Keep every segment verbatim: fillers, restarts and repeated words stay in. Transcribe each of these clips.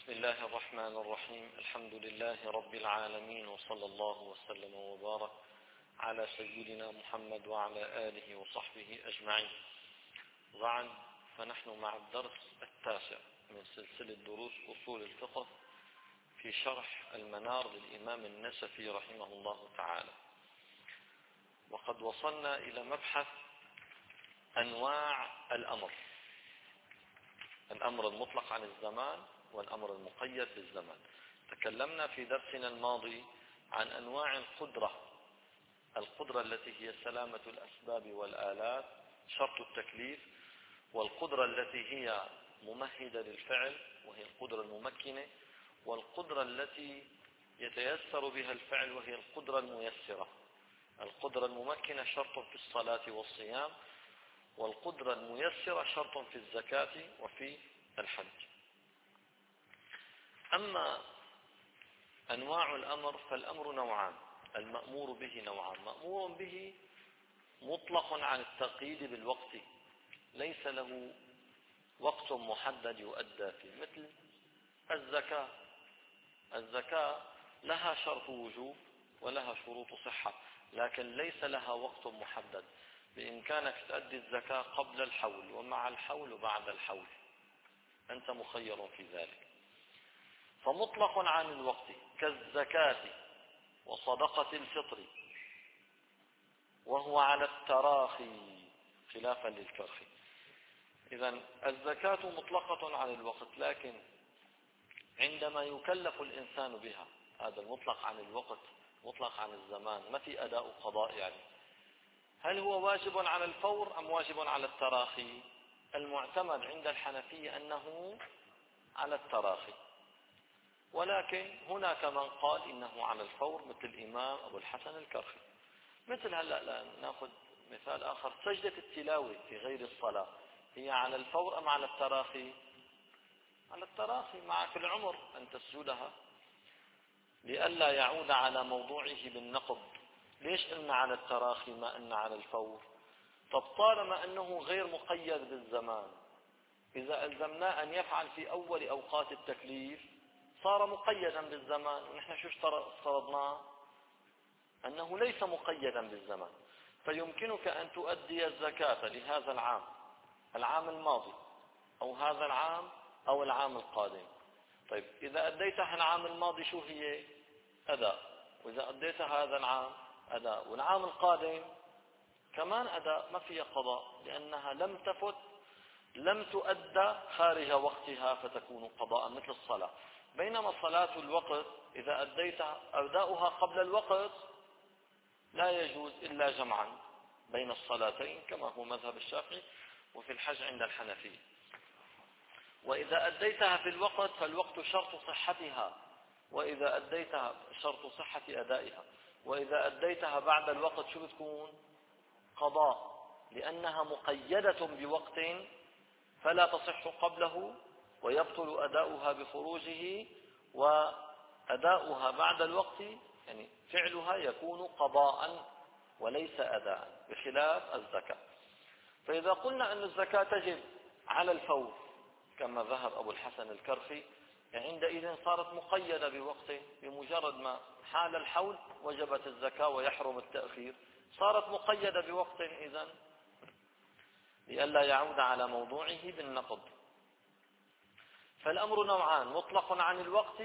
بسم الله الرحمن الرحيم. الحمد لله رب العالمين، وصلى الله وسلم وبارك على سيدنا محمد وعلى آله وصحبه أجمعين. بعد، فنحن مع الدرس التاسع من سلسلة دروس أصول الفقه في شرح المنار للإمام النسفي رحمه الله تعالى، وقد وصلنا إلى مبحث أنواع الأمر، الأمر المطلق عن الزمان والأمر المقيد بالزمان. تكلمنا في درسنا الماضي عن أنواع القدرة، القدرة التي هي سلامة الأسباب والآلات شرط التكليف، والقدرة التي هي ممهدة للفعل وهي القدرة الممكنة، والقدرة التي يتيسر بها الفعل وهي القدرة الميسرة. القدرة الممكنة شرط في الصلاة والصيام، والقدرة الميسرة شرط في الزكاة وفي الحج. أما أنواع الأمر فالأمر نوعان، المأمور به نوعان: مأمور به مطلق عن التقييد بالوقت، ليس له وقت محدد يؤدى فيه، مثل الزكاة. الزكاة لها شرط وجوب ولها شروط صحة، لكن ليس لها وقت محدد. بإمكانك تؤدي الزكاة قبل الحول ومع الحول وبعد الحول، أنت مخير في ذلك. فمطلق عن الوقت كالزكاة وصدقة الفطر، وهو على التراخي خلافا للكرخي. إذن الزكاة مطلقة عن الوقت، لكن عندما يكلف الإنسان بها، هذا المطلق عن الوقت مطلق عن الزمان، ما في أداء قضاء يعني، هل هو واجب على الفور أم واجب على التراخي؟ المعتمد عند الحنفية أنه على التراخي، ولكن هناك من قال إنه على الفور، مثل الإمام أبو الحسن الكرخي. مثل هلأ نأخذ مثال آخر، سجدة التلاوة في غير الصلاة، هي على الفور أم على التراخي؟ على التراخي، معك العمر أن تسجدها لئلا يعود على موضوعه بالنقض. ليش قلنا على التراخي ما قلنا على الفور؟ طب طالما أنه غير مقيد بالزمان، إذا ألزمناه أن يفعل في أول أوقات التكليف صار مقيدا بالزمان، ونحن شو افترضناه؟ أنه ليس مقيدا بالزمان. فيمكنك أن تؤدي الزكاة لهذا العام، العام الماضي، أو هذا العام، أو العام القادم. طيب إذا أديتها العام الماضي شو هي؟ أداء. وإذا أديتها هذا العام أداء، والعام القادم كمان أداء، ما فيها قضاء، لأنها لم تفت، لم تؤدى خارج وقتها فتكون قضاء مثل الصلاة. بينما صلاة الوقت إذا أديتها أداؤها قبل الوقت لا يجوز إلا جمعا بين الصلاتين، كما هو مذهب الشافعي، وفي الحج عند الحنفية. وإذا أديتها في الوقت فالوقت شرط صحتها، وإذا أديتها شرط صحة أدائها، وإذا أديتها بعد الوقت شو بتكون؟ قضاء، لأنها مقيدة بوقت فلا تصح قبله، ويبطل أداؤها بخروجه، وأداؤها بعد الوقت يعني فعلها يكون قضاء وليس أداء، بخلاف الزكاة. فإذا قلنا أن الزكاة تجب على الفور كما ذهب أبو الحسن الكرخي، عندئذ صارت مقيدة بوقت، بمجرد ما حال الحول وجبت الزكاة ويحرم التأخير، صارت مقيدة بوقت إذن لئلا يعود على موضوعه بالنقض. فالأمر نوعان: مطلق عن الوقت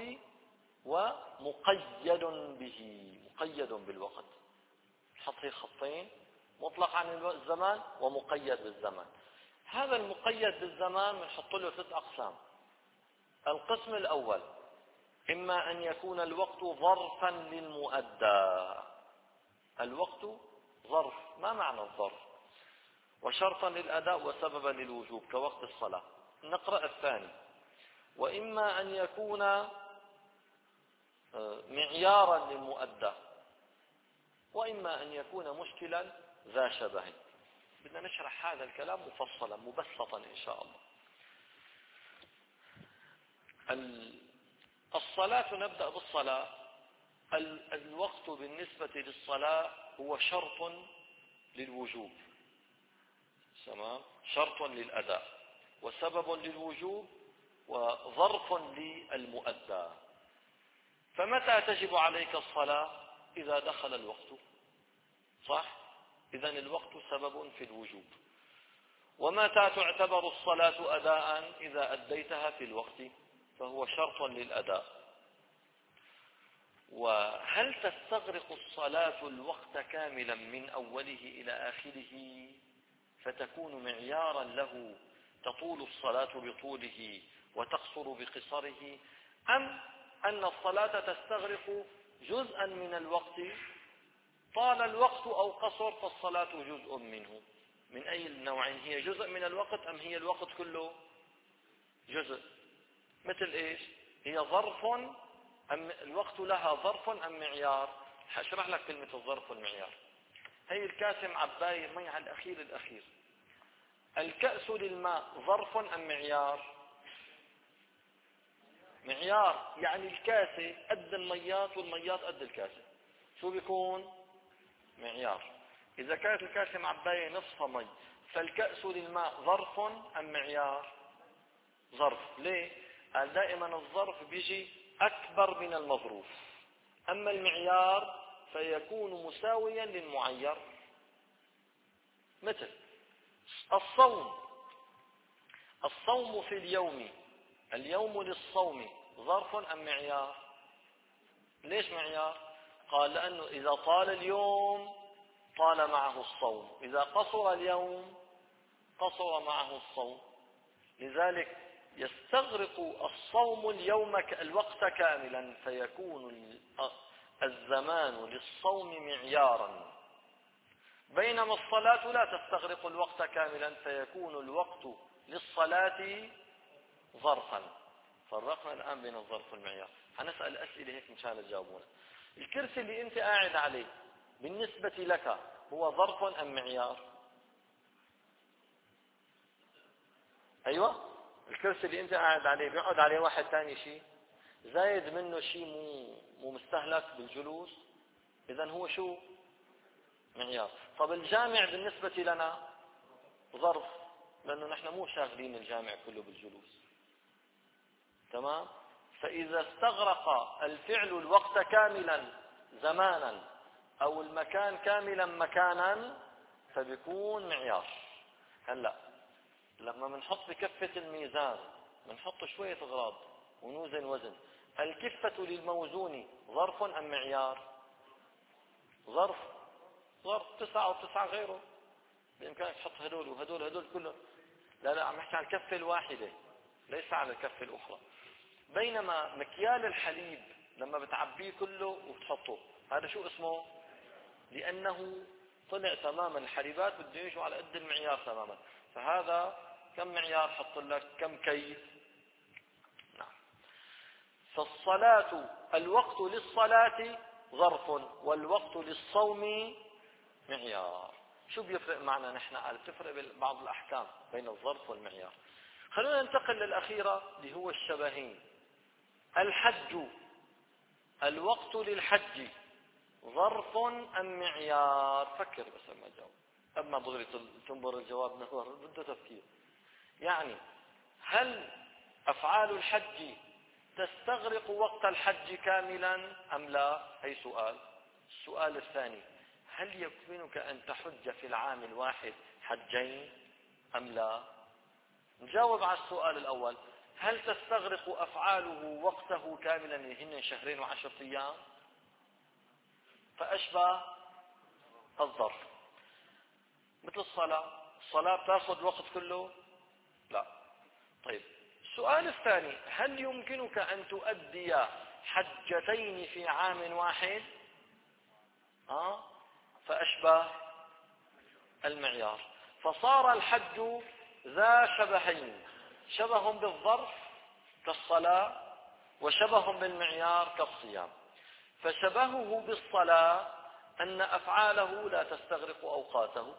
ومقيد به، مقيد بالوقت. حطي خطين: مطلق عن الزمان ومقيد بالزمان. هذا المقيد بالزمان بنحط له ثلاث أقسام. القسم الأول: إما أن يكون الوقت ظرفا للمؤدى. الوقت ظرف، ما معنى الظرف؟ وشرطا للأداء وسببا للوجوب كوقت الصلاة. نقرأ الثاني: وإما أن يكون معيارا للمؤدى، وإما أن يكون مشكلا ذا شبه. بدنا نشرح هذا الكلام مفصلا مبسطا إن شاء الله. الصلاة، نبدأ بالصلاة. الوقت بالنسبة للصلاة هو شرط للوجوب، تمام، شرط للأداء وسبب للوجوب وظرف للمؤدى. فمتى تجب عليك الصلاة؟ إذا دخل الوقت، صح؟ إذن الوقت سبب في الوجوب. ومتى تعتبر الصلاة أداء؟ إذا أديتها في الوقت فهو شرط للأداء. وهل تستغرق الصلاة الوقت كاملا من أوله إلى آخره فتكون معيارا له تطول الصلاة بطوله وتقصر بقصره، أم أن الصلاة تستغرق جزءا من الوقت طال الوقت أو قصر فالصلاة جزء منه؟ من أي النوعين هي؟ جزء من الوقت أم هي الوقت كله جزء؟ مثل إيش؟ هي ظرف أم الوقت لها ظرف أم معيار؟ هشرح لك كلمة الظرف والمعيار. هي الكاسة معباية مي على الأخير الأخير. الكأس للماء ظرف أم معيار؟ معيار، يعني الكاسة قد الميات والميات قد الكاسة، شو بيكون؟ معيار. إذا كانت الكاسة معباية نصف مي فالكأس للماء ظرف أم معيار؟ ظرف. ليه؟ قال دائما الظرف بيجي أكبر من المظروف، أما المعيار فيكون مساويا للمعير. مثل الصوم، الصوم في اليوم، اليوم للصوم ظرف أم معيار؟ ليش معيار؟ قال لأنه إذا طال اليوم طال معه الصوم، إذا قصر اليوم قصر معه الصوم. لذلك يستغرق الصوم اليوم الوقت كاملا فيكون الزمان للصوم معيارا، بينما الصلاة لا تستغرق الوقت كاملا فيكون الوقت للصلاة ظرفا. فرقنا الآن بين الظرف والمعيار. هنسأل أسئلة هيك مشان تجاوبونا. الكرسي اللي أنت قاعد عليه بالنسبة لك هو ظرف أم معيار؟ أيوة، الكرسي اللي أنت قاعد عليه بيقعد عليه واحد ثاني شيء زايد منه شيء مو مو مستهلك بالجلوس، إذن هو شو؟ معيار. طب الجامع بالنسبة لنا ظرف، لأنه نحن مو شاغلين الجامع كله بالجلوس، تمام؟ فإذا استغرق الفعل الوقت كاملا زمانا أو المكان كاملا مكانا فبيكون معيار. هلأ لما بنحط بكفة الميزان بنحط شوية أغراض ونوزن وزن، الكفة للموزون ظرف أم معيار؟ ظرف. ظرف. تسعة وتسعة غيره، بإمكانك تحط هدول وهدول هدول كله. لا لا، عم نحكي عن الكفة الواحدة ليس على الكفة الأخرى. بينما مكيال الحليب لما بتعبيه كله وبتحطه هذا شو اسمه؟ لأنه طلع تماما، الحليبات بده يجوا على قد المعيار تماما. فهذا كم معيار حط لك؟ كم كيف؟ نعم. فالصلاة الوقت للصلاة ظرف والوقت للصوم معيار. شو بيفرق معنا نحن؟ قال بتفرق بعض الأحكام بين الظرف والمعيار. خلونا ننتقل للأخيرة اللي هو الشبهين. الحج، الوقت للحج ظرف أم معيار؟ فكر بس ما جاوب، أما دغري تنظر الجواب نظر بده تفكير. يعني هل أفعال الحج تستغرق وقت الحج كاملا أم لا؟ أي سؤال. السؤال الثاني، هل يمكنك أن تحج في العام الواحد حجين أم لا؟ نجاوب على السؤال الأول، هل تستغرق أفعاله وقته كاملا هن شهرين وعشرة أيام؟ فأشبه الظرف. مثل الصلاة، الصلاة بتاخذ الوقت كله؟ لا. طيب السؤال الثاني، هل يمكنك أن تؤدي حجتين في عام واحد؟ آه؟ فأشبه المعيار. فصار الحج ذا شبهين، شبه بالظرف كالصلاة وشبه بالمعيار كالصيام. فشبهه بالصلاة أن أفعاله لا تستغرق أوقاته،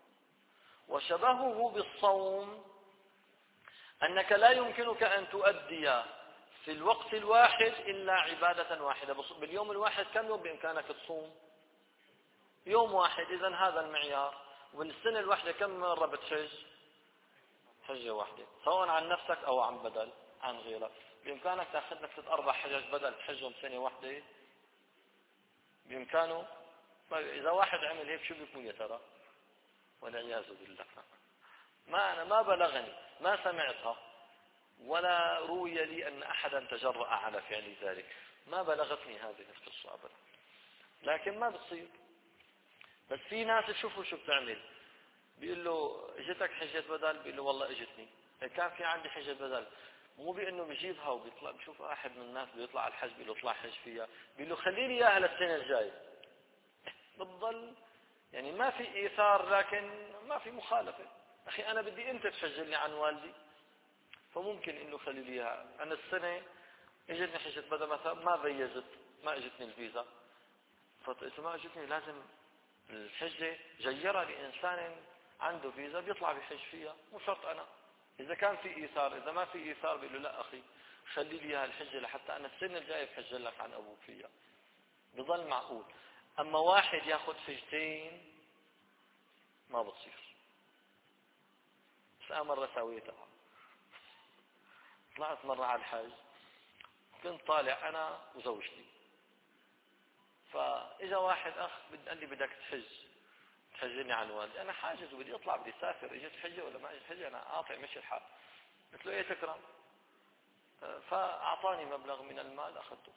وشبهه بالصوم أنك لا يمكنك أن تؤدي في الوقت الواحد إلا عبادة واحدة. باليوم الواحد كم يوم بإمكانك تصوم؟ يوم واحد. إذن هذا المعيار. وبالسنة الواحدة كم مرة بتحج؟ حجة واحدة، سواء عن نفسك أو عن بدل. عن غيرك. بإمكانك تأخذ لك ست أربع حجج بدل تحجهم سنة واحدة؟ بإمكانه؟ طيب إذا واحد عمل هيك شو بيكون يا ترى؟ والعياذ بالله. ما أنا ما بلغني، ما سمعتها، ولا روي لي أن أحدا تجرأ على فعل ذلك، ما بلغتني هذه القصة أبدا، لكن ما بتصير. بس في ناس تشوفوا شو بتعمل، بيقول له اجتك حجة بدل، بيقول له والله اجتني، كان في عندي حجة بدل، مو بأنه بيجيبها وبيطلع. بشوف واحد من الناس بيطلع على الحج، بيقول له اطلع حج فيها، بيقول له خلي لي اياها للسنة الجاية. بتضل يعني ما في ايثار، لكن ما في مخالفة. اخي انا بدي انت تحجلني عن والدي، فممكن انه خلي لي اياها. انا السنة اجتني حجة بدل مثلا، ما بيزت، ما اجتني الفيزا، فاذا ما اجتني لازم الحجة جيرة لإنسان عنده فيزا بيطلع بحج فيها، مو شرط أنا. إذا كان في إيثار، إذا ما في إيثار بيقول له لا أخي خلي لي الحجة لحتى أنا السنة الجاية بحجل لك عن أبوك فيها، بظل معقول. أما واحد ياخذ حجتين ما بتصير. بس أنا مرة سويتها، طلعت مرة على الحج، كنت طالع أنا وزوجتي، فإجا واحد أخ قال لي بدك تحج، تحجني عن والدي. أنا حاجز وبدي أطلع، بدي أسافر، إجت حجة ولا ما إجت حجة، أنا قاطع مشي الحال. قلت له إيه تكرم؟ فأعطاني مبلغ من المال أخذته،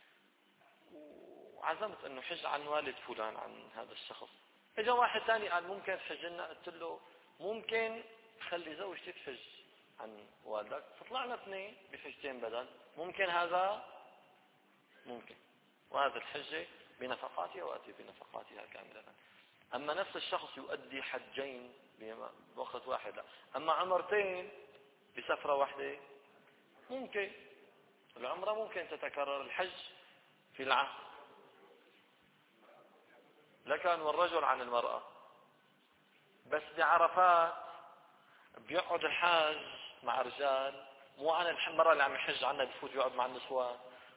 وعزمت أنه حج عن والد فلان، عن هذا الشخص. إجا واحد ثاني قال ممكن تحجلنا، قلت له ممكن خلي زوجتي تحج عن والدك، فطلعنا اثنين بحجتين بدل. ممكن هذا؟ ممكن. وهذا الحجة بنفقاتها وأتي بنفقاتها كاملة. أما نفس الشخص يؤدي حجين بوقت واحد، أما عمرتين بسفرة واحدة ممكن. العمرة ممكن تتكرر، الحج في العام. لكن والرجل عن المرأة. بس بعرفات بيقعد الحاج مع رجال، مو عن المرأة اللي عم يحج عنها بفوت يقعد مع النسوان.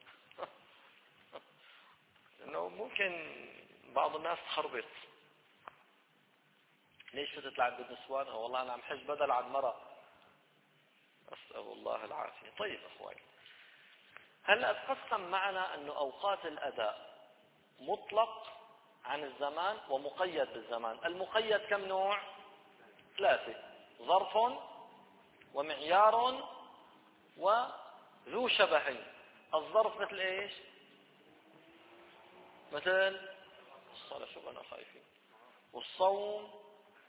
لأنه ممكن بعض الناس تخربط، ليش بتطلع بالنسوان؟ أو والله أنا عم حج بدل عن مرأة. أسأل الله العافية. طيب أخواني، هلأ تقسم معنا أن أوقات الأداء مطلق عن الزمان ومقيد بالزمان. المقيد كم نوع؟ ثلاثة: ظرف ومعيار وذو شبهين. الظرف مثل ايش؟ مثل الصلاة، شو أنا خايفين، والصوم،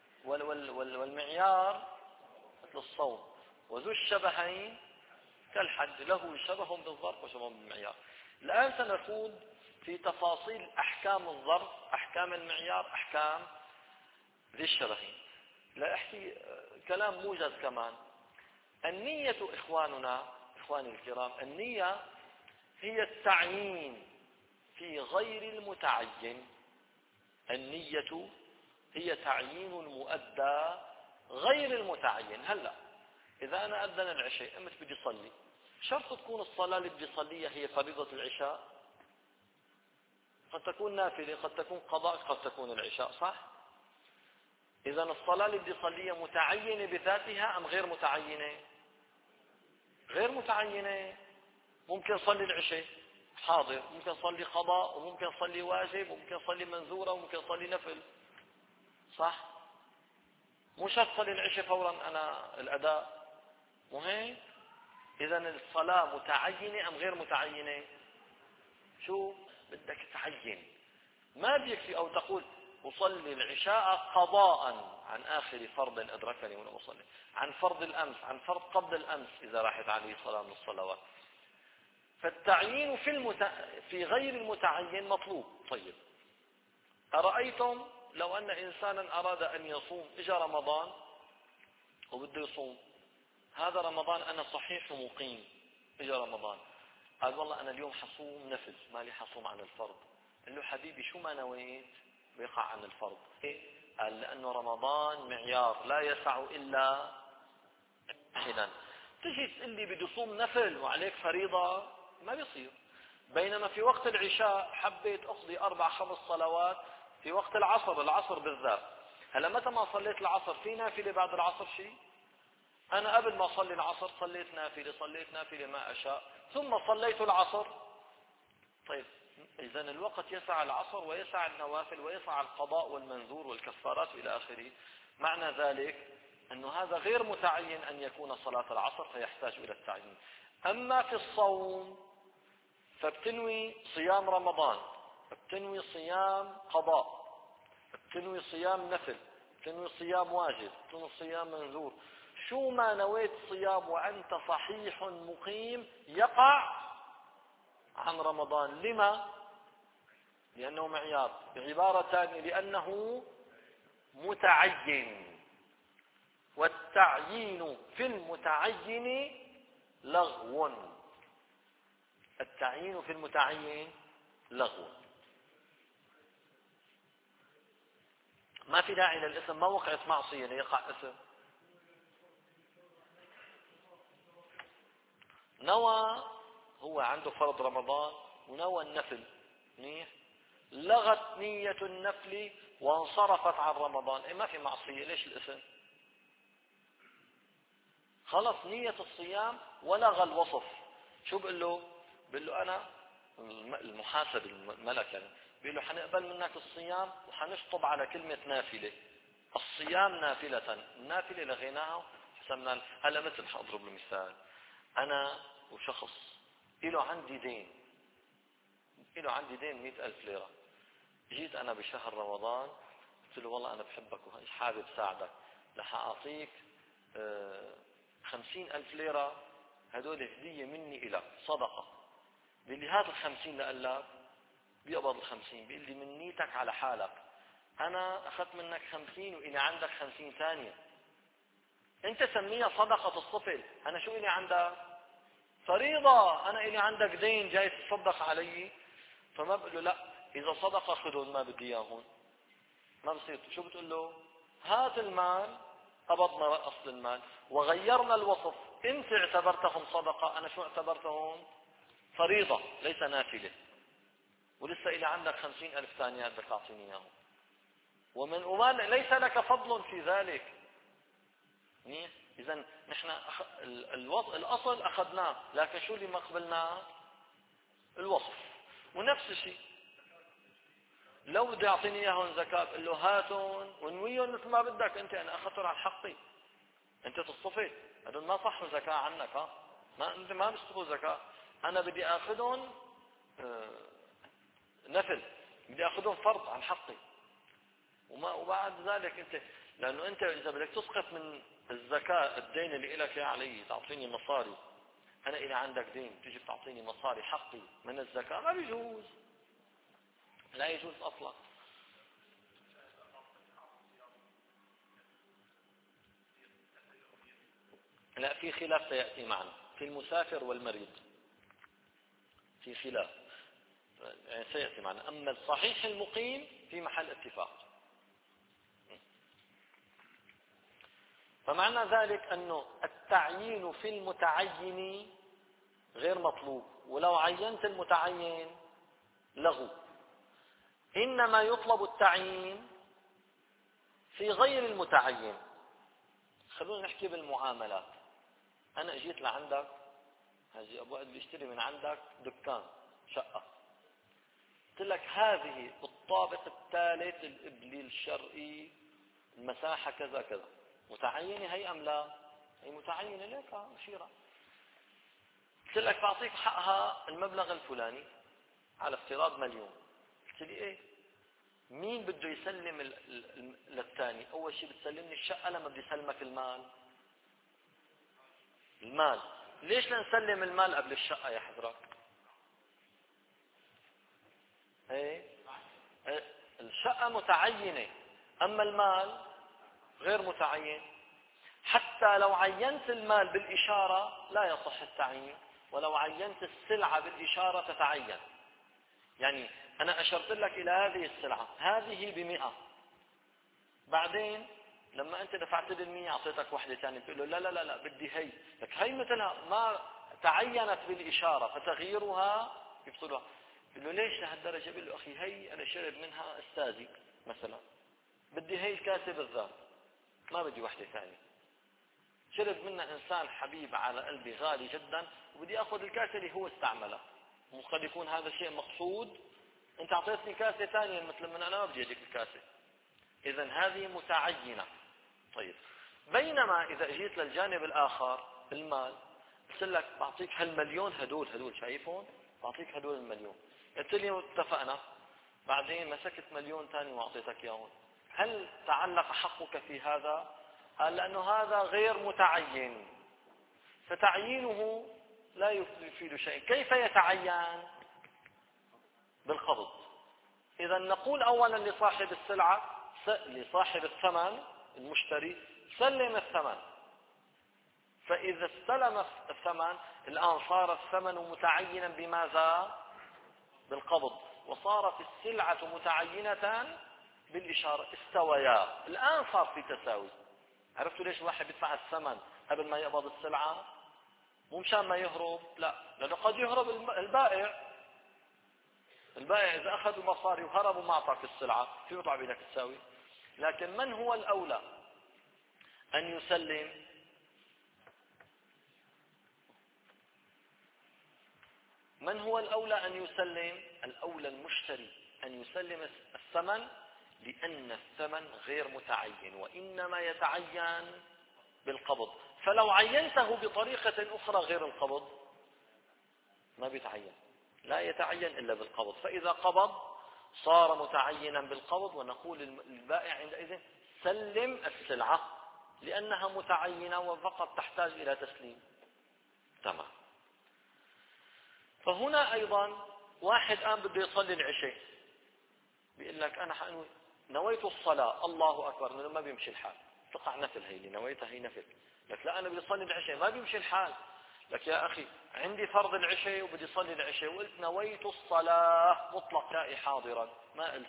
والمعيار مثل الصوم، وذو الشبهين كالحج، له شبه بالظرف وشبه بالمعيار. الآن سنخوض في تفاصيل أحكام الظرف، أحكام المعيار، أحكام ذي الشبهين. لا أحكي كلام موجز كمان. النية إخواننا، إخواني الكرام، النية هي التعيين في غير المتعين. النية هي تعيين المؤدى غير المتعين. هلا إذا أنا أذن العشاء، أمت بدي صلي، شرط تكون الصلاة اللي بدي صليها هي فريضة العشاء؟ قد تكون نافلة، قد تكون قضاء، قد تكون العشاء، صح؟ إذا الصلاة اللي بدي صليها متعينة بذاتها أم غير متعينة؟ غير متعينة. ممكن صلي العشاء حاضر، ممكن صلي قضاء، وممكن صلي واجب، وممكن صلي منذورة، وممكن صلي نفل، صح؟ مو شرط صلي العشاء فورا أنا الأداء مهم. إذا الصلاة متعينة أم غير متعينة؟ شو بدك تعين، ما بيكفي أو تقول أصلي العشاء قضاء عن آخر فرض أدركني وأنا أصلي، عن فرض الأمس، عن فرض قبل الأمس إذا راحت عليه صلاة من الصلوات. فالتعيين في, المت... في غير المتعين مطلوب. طيب، أرأيتم لو أن إنسانا أراد أن يصوم، إجا رمضان وبده يصوم، هذا رمضان أنا صحيح ومقيم، إجا رمضان قال والله أنا اليوم حصوم نفل، مالي حصوم عن الفرض. قال له حبيبي شو ما نويت بيقع عن الفرض. إيه؟ قال لأنه رمضان معيار لا يسع إلا واحدا. تجي تقول لي بدي صوم نفل وعليك فريضة، ما بيصير. بينما في وقت العشاء حبيت أقضي أربع خمس صلوات في وقت العصر، العصر بالذات. هلا متى ما صليت العصر في نافلة بعد العصر شيء؟ أنا قبل ما أصلي العصر صليت نافلة صليت نافلة ما أشاء ثم صليت العصر. طيب إذا الوقت يسع العصر ويسع النوافل ويسع القضاء والمنذور والكفارات إلى آخره. معنى ذلك أن هذا غير متعين أن يكون صلاة العصر فيحتاج إلى التعيين. أما في الصوم فبتنوي صيام رمضان، بتنوي صيام قضاء، بتنوي صيام نفل، بتنوي صيام واجب، بتنوي صيام منذور. شو ما نويت صيام وأنت صحيح مقيم يقع عن رمضان. لما؟ لأنه معيار. بعبارة ثانية لأنه متعين، والتعيين في المتعين لغو. التعيين في المتعين لغو. ما في داعي للاسم، ما وقعت معصية ليقع اسم. نوى هو عنده فرض رمضان ونوى النفل منيح، لغت نية النفل وانصرفت عن رمضان، إيه ما في معصية، ليش الاسم؟ خلص نية الصيام ولغى الوصف. شو بقول له؟ بقول له أنا المحاسب الملك يعني بيقول له حنقبل منك الصيام وحنشطب على كلمة نافلة. الصيام نافلة، النافلة لغيناها حسمنا. هلا مثل حأضرب له مثال، أنا وشخص إله عندي دين، إله عندي دين مئة ألف ليرة. جيت أنا بشهر رمضان قلت له والله أنا بحبك وحابب ساعدك، رح أعطيك خمسين ألف ليرة، هدول هدية مني إلك صدقة. بيقول لي هات الخمسين لقلك، بيقبض الخمسين، بيقول لي من نيتك على حالك، أنا أخذت منك خمسين وإلي عندك خمسين ثانية، أنت سميها صدقة الصفل، أنا شو إلي عندك؟ فريضة، أنا إلي عندك دين جاي تصدق علي. فما بقول له لا، إذا صدقة خذون ما بدي إياهم، ما بصير. شو بتقول له؟ هات المال، قبضنا أصل المال وغيرنا الوصف، أنت اعتبرتهم صدقة، أنا شو اعتبرتهم؟ فريضة ليس نافلة، ولسه إلي عندك خمسين ألف ثانية بدك تعطيني إياهم، ومن وما ليس لك فضل في ذلك. إذا نحن الأصل أخذناه، لكن شو اللي ما قبلناه؟ الوصف. ونفس الشيء لو بده يعطيني إياهم زكاة بقول له هاتون ونويهم مثل ما بدك أنت، أنا أخذتهم عن حقي، أنت تصطفي، هذول ما صحوا زكاة عنك، ها ما أنت ما بيصطفوا زكاة، أنا بدي أخذهم نفل، بدي أخذهم فرض عن حقي. وما وبعد ذلك أنت، لأنه أنت إذا بدك تسقط من الزكاة الدين اللي إلك يا علي تعطيني مصاري، أنا إلي عندك دين تجي تعطيني مصاري حقي من الزكاة، ما بيجوز، لا يجوز أصلا. لا، في خلاف سيأتي معنا في المسافر والمريض، في خلاف يعني سيأتي معنا. أما الصحيح المقيم في محل اتفاق. فمعنى ذلك أنه التعيين في المتعين غير مطلوب، ولو عينت المتعين لغو. إنما يطلب التعيين في غير المتعين. خلونا نحكي بالمعاملات. أنا اجيت لعندك، هاجي أبو عد بيشتري من عندك دكان شقة، قلت لك هذه الطابق الثالث الإبلي الشرقي المساحة كذا كذا، متعينة هي أم لا؟ هي متعينة ليك مشيرة. قلت لك بعطيك حقها المبلغ الفلاني على افتراض مليون. قلت لي ايه؟ مين بده يسلم للثاني؟ اول شيء بتسلمني الشقة لما بدي سلمك المال. المال ليش لنسلم المال قبل الشقة يا حضرتك؟ ايه؟ ايه؟ الشقة متعينة، اما المال غير متعين. حتى لو عينت المال بالإشارة لا يصح التعيين، ولو عينت السلعة بالإشارة تتعين. يعني أنا أشرت لك إلى هذه السلعة، هذه بمئة، بعدين لما أنت دفعت لي المئة أعطيتك واحدة ثانية، تقول له لا لا لا لا بدي هي، لك هي مثلها ما تعينت بالإشارة فتغييرها يبطلها. يقول له ليش لهالدرجة؟ بقول له أخي هي أنا شرب منها أستاذي مثلا، بدي هي الكاسة بالذات، ما بدي واحدة ثانية. شرب منه إنسان حبيب على قلبي غالي جدا وبدي أخذ الكاسة اللي هو استعملها، وقد يكون هذا الشيء مقصود، أنت أعطيتني كاسة ثانية مثل من أنا ما بدي أديك الكاسة، إذا هذه متعينة. طيب بينما إذا جيت للجانب الآخر المال، قلت لك بعطيك هالمليون، هدول هدول شايفهم، بعطيك هدول المليون، قلت لي اتفقنا، بعدين مسكت مليون ثاني وأعطيتك إياهم، هل تعلق حقك في هذا؟ قال لأنه هذا غير متعين، فتعيينه لا يفيد شيء. كيف يتعين؟ بالقبض. إذا نقول أولا لصاحب السلعة، لصاحب الثمن المشتري، سلم الثمن. فإذا استلم الثمن الآن صار الثمن متعينا بماذا؟ بالقبض، وصارت السلعة متعينة بالإشارة، استويا، الآن صار في تساوي. عرفتوا ليش واحد يدفع الثمن قبل ما يقبض السلعة؟ مو مشان ما يهرب، لا، لأنه قد يهرب البائع. البائع إذا أخذ المصاري وهرب وما أعطاك السلعة في وضع بينك تساوي. لكن من هو الأولى أن يسلم؟ من هو الأولى أن يسلم؟ الأولى المشتري أن يسلم الثمن، لأن الثمن غير متعين وإنما يتعين بالقبض. فلو عينته بطريقة أخرى غير القبض ما بيتعين، لا يتعين إلا بالقبض. فإذا قبض صار متعينا بالقبض، ونقول للبائع عندئذ سلم السلعة لأنها متعينة وفقط تحتاج إلى تسليم. تمام. فهنا أيضا واحد الآن بده يصلي العشاء، بيقول لك أنا حأنوي نويت الصلاة، الله أكبر، ما بيمشي الحال، تقع نفل، هي اللي نويتها هي نفل، لك لا أنا بدي أصلي العشاء، ما بيمشي الحال. لك يا أخي عندي فرض العشاء وبدي أصلي العشاء وقلت نويت الصلاة مطلق جائي حاضرا، ما قلت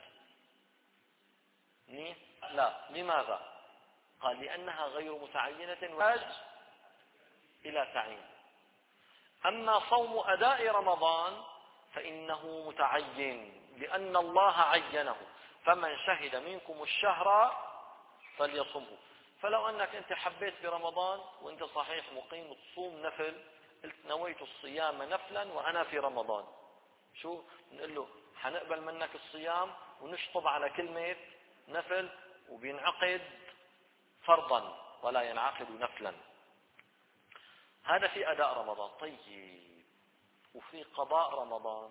ني لا، لماذا؟ قال لأنها غير متعينة وحاج إلى تعيين. أما صوم أداء رمضان فإنه متعين لأن الله عينه، فمن شهد منكم الشهر فليصمه. فلو أنك أنت حبيت برمضان وأنت صحيح مقيم تصوم نفل، قلت نويت الصيام نفلا وأنا في رمضان، شو نقول له؟ حنقبل منك الصيام ونشطب على كلمة نفل، وبينعقد فرضا ولا ينعقد نفلا. هذا في أداء رمضان. طيب وفي قضاء رمضان،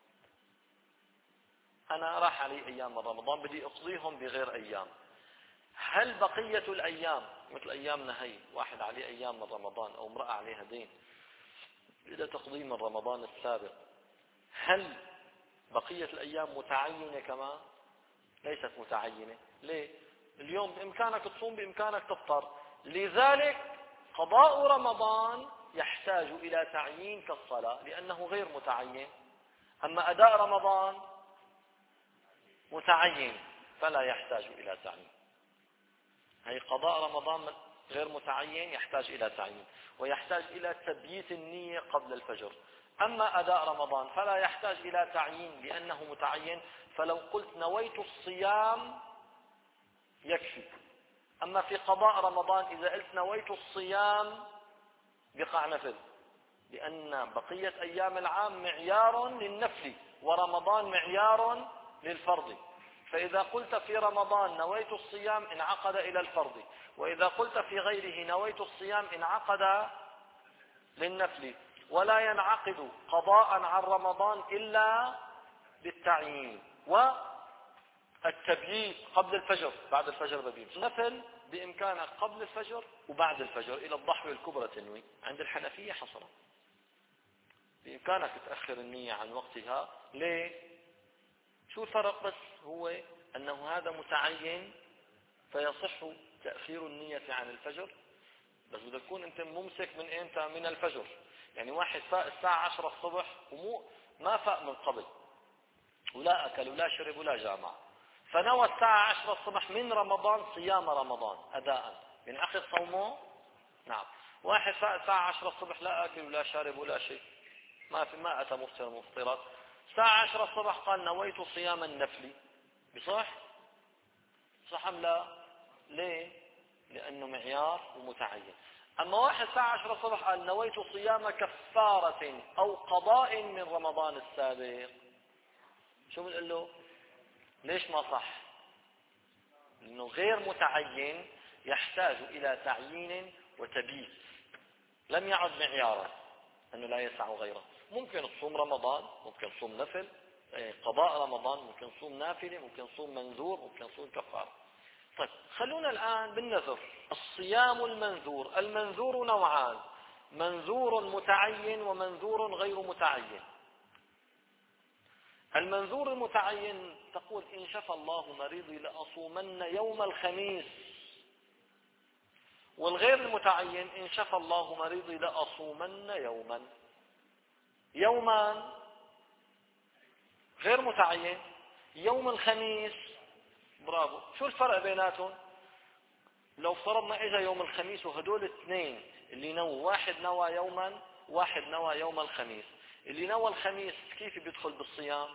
أنا راح علي أيام من رمضان بدي أقضيهم بغير أيام، هل بقية الأيام مثل أيامنا هي، واحد عليه أيام من رمضان أو امرأة عليها دين إذا تقضي من رمضان السابق، هل بقية الأيام متعينة كما؟ ليست متعينة. ليه؟ اليوم بإمكانك تصوم، بإمكانك تفطر، لذلك قضاء رمضان يحتاج إلى تعيين كالصلاة لأنه غير متعين. أما أداء رمضان متعين فلا يحتاج إلى تعيين. هي قضاء رمضان غير متعين يحتاج إلى تعيين ويحتاج إلى تبييت النية قبل الفجر. أما أداء رمضان فلا يحتاج إلى تعيين لأنه متعين، فلو قلت نويت الصيام يكفي. أما في قضاء رمضان إذا قلت نويت الصيام بقع نفل، لأن بقية أيام العام معيار للنفل ورمضان معيار للفرض. فإذا قلت في رمضان نويت الصيام انعقد إلى الفرض، وإذا قلت في غيره نويت الصيام انعقد للنفل، ولا ينعقد قضاء عن رمضان إلا بالتعيين والتبييت قبل الفجر. بعد الفجر ببيمشي نفل بإمكانك قبل الفجر وبعد الفجر إلى الضحوة الكبرى تنوي. عند الحنفية حصرا بإمكانك تأخر النية عن وقتها. ليه؟ شو الفرق؟ بس هو أنه هذا متعين فيصح تأخير النية عن الفجر، بس بدك تكون أنت ممسك من إمتى؟ من الفجر. يعني واحد فاق الساعة عشرة الصبح ومو ما فاق من قبل ولا أكل ولا شرب ولا جامع، فنوى الساعة عشرة الصبح من رمضان صيام رمضان أداء، ينعقد صومه؟ نعم. واحد فاق الساعة عشرة الصبح لا أكل ولا شارب ولا شيء، ما في ما أتى مفطر مفطرات، الساعة عشرة الصبح قال نويت صيام النفل، بصح؟ صح أم لا؟ ليه؟ لأنه معيار ومتعين. أما واحد الساعة عشرة الصبح قال نويت صيام كفارة أو قضاء من رمضان السابق، شو بنقول له؟ ليش ما صح؟ لأنه غير متعين يحتاج إلى تعيين وتبييت، لم يعد معيارا أنه لا يسع غيره. ممكن تصوم رمضان، ممكن تصوم نفل، قضاء رمضان، ممكن تصوم نافلة، ممكن تصوم منذور، ممكن تصوم كفارة. طيب خلونا الآن بالنذر. الصيام المنذور، المنذور نوعان: منذور متعين ومنذور غير متعين. المنذور المتعين تقول إن شفى الله مريضي لأصومن يوم الخميس، والغير المتعين إن شفى الله مريضي لأصومن يوما. يوما غير متعين، يوم الخميس. برافو. شو الفرق بيناتهم؟ لو فرضنا اجى يوم الخميس وهدول الاثنين اللي نووا، واحد نوى يوما واحد نوى يوم الخميس، اللي نوى الخميس كيف بيدخل بالصيام؟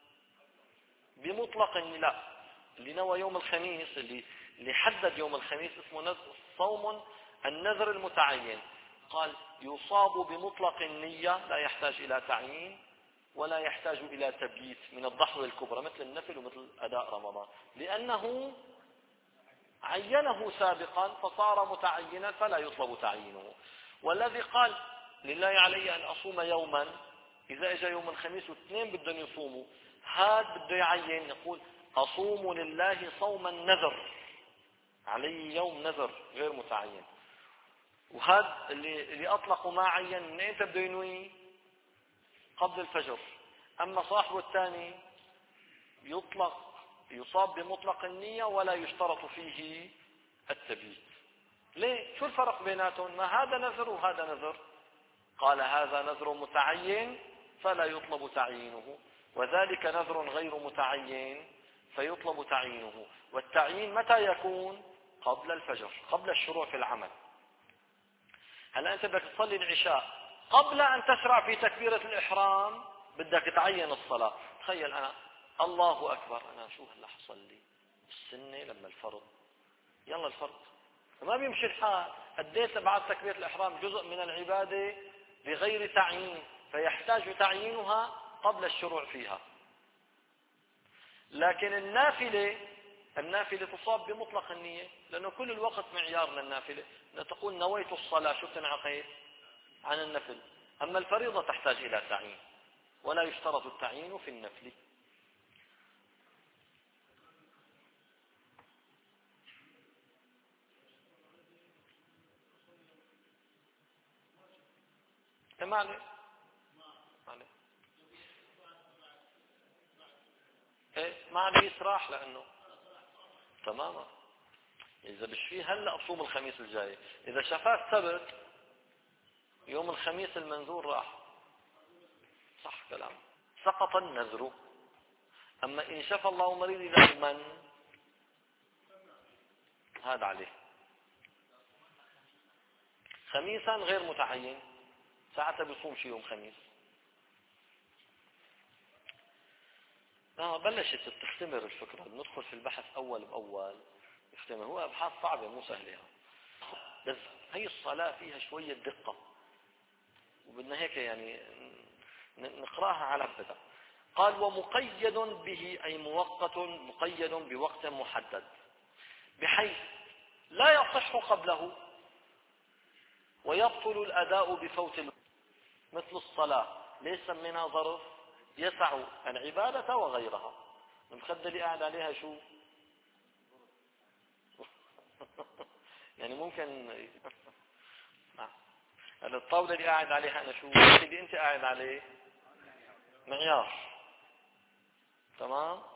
بمطلق لا. اللي نوى يوم الخميس، اللي اللي حدد يوم الخميس، اسمه صوم النذر المتعين. قال يصاب بمطلق النية، لا يحتاج إلى تعيين ولا يحتاج إلى تبييت من الضحوة الكبرى مثل النفل ومثل أداء رمضان، لأنه عينه سابقا فصار متعينا فلا يطلب تعيينه. والذي قال لله علي أن أصوم يوما، إذا إجا يوم الخميس واثنين بدهم يصوموا، هذا بده يعين، يقول أصوم لله صوم النذر، علي يوم نذر غير متعين. وهذا اللي, اللي أطلقوا ما عين، من أنت بده ينوي؟ قبل الفجر. أما صاحبه الثاني يطلق يصاب بمطلق النية ولا يشترط فيه التبييت. ليه؟ شو الفرق بيناتهم؟ ما هذا نذر وهذا نذر. قال هذا نذر متعين فلا يطلب تعيينه، وذلك نذر غير متعين فيطلب تعيينه. والتعيين متى يكون؟ قبل الفجر، قبل الشروع في العمل. هلا أنت بدك تصلي العشاء، قبل أن تشرع في تكبيرة الإحرام بدك تعين الصلاة. تخيل أنا الله أكبر، أنا شو هلا حصلي؟ السنة لما الفرض، يلا الفرض، ما بيمشي الحال. أديت بعد تكبيرة الإحرام جزء من العبادة بغير تعيين، فيحتاج تعيينها قبل الشروع فيها. لكن النافلة النافلة تصاب بمطلق النية، لأنه كل الوقت معيار للنافلة. تقول نويت الصلاة، شو بتنعقد عن النفل. أما الفريضة تحتاج إلى تعيين ولا يشترط التعيين في النفل. معنى معنى ايه معنى يسراح، لأنه تماما إذا بشفيه هلا أصوم الخميس الجاي، إذا شفاه السبت يوم الخميس المنذور راح، صح كلام، سقط النذر. أما إن شفى الله مريض يوما هذا عليه. خميسا غير متعين، ساعتها بيصوم شي يوم خميس. آه بلشت تختمر الفكرة، ندخل في البحث أول بأول يختمر. هو أبحاث صعبة مو سهلة، بس هي الصلاة فيها شوية دقة وبدنا هيك يعني نقراها على بدأ. قال ومقيد به أي مؤقت مقيد بوقت محدد، بحيث لا يصح قبله ويبطل الأداء بفوت الوقت. مثل الصلاة ليس سميناها ظرف يسع العبادة وغيرها. المخدة اللي قاعد عليها شو يعني ممكن الطاولة اللي قاعد عليها أنا شو اللي أنت قاعد عليه معيار، تمام؟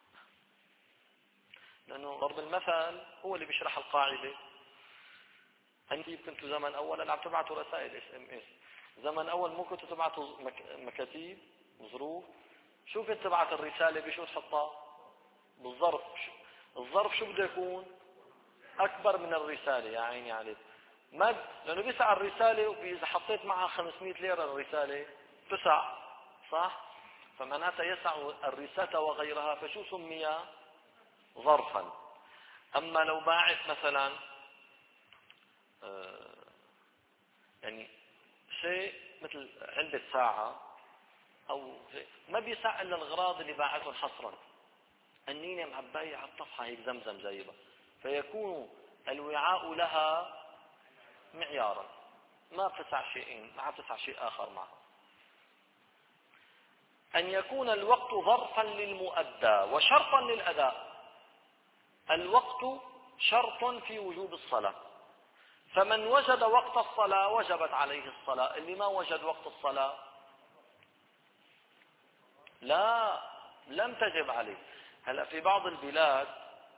لأنه ضرب المثل هو اللي بيشرح القاعدة. أنت كنتوا زمن أول عم تبعتوا رسائل اس ام اس، زمن أول مو كنتوا تبعتوا مكاتيب ظروف. شو كنت تبعت الرسالة بشو تحطها؟ بالظرف. الظرف شو بده يكون؟ أكبر من الرسالة. يا عيني عليك مد، لأنه بيسع الرسالة، وإذا حطيت معها خمسمائة ليرة الرسالة تسع، صح؟ فمعناتها يسع الرسالة وغيرها، فشو سمي؟ ظرفا. أما لو باعت مثلا يعني شيء مثل علبة ساعة أو ما بيسع إلا الأغراض اللي باعتهم حصرا، النينة معباية على الطفحة هيك زمزم زيبة، فيكون الوعاء لها معيارا، ما بتسع شيئين، ما بتسع شيء آخر معها. أن يكون الوقت ظرفا للمؤدى وشرطا للأداء. الوقت شرط في وجوب الصلاة، فمن وجد وقت الصلاة وجبت عليه الصلاة، اللي ما وجد وقت الصلاة لا لم تجب عليه. هلأ في بعض البلاد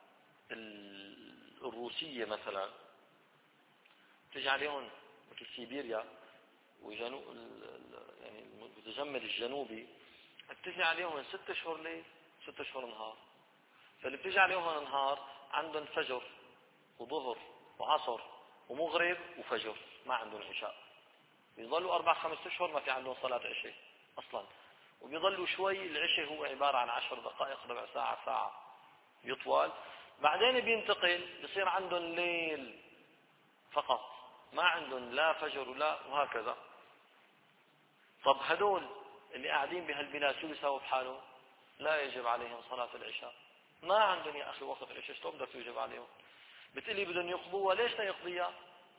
الروسية مثلا تجي عليهم مثل سيبيريا وجنوب يعني المتجمد الجنوبي، بتجي عليهم ست اشهر ليل ست اشهر نهار، فاللي بتجي عليهم نهار عندهم فجر وظهر وعصر ومغرب وفجر، ما عندهم عشاء، بيضلوا اربع خمس اشهر ما في عندهم صلاة عشاء اصلا، وبيضلوا شوي. العشاء هو عبارة عن عشر دقائق ربع ساعة ساعة يطول، بعدين بينتقل بصير عندهم ليل فقط، ما عندهم لا فجر ولا وهكذا. طب هدول اللي قاعدين بهالبلاد شو بيساووا بحالهم؟ لا يجب عليهم صلاة العشاء، ما عندهم يا أخي وقت العشاء، شو بدك يجب عليهم؟ بتقلي بدهم يقضوها، ليش لا يقضيها؟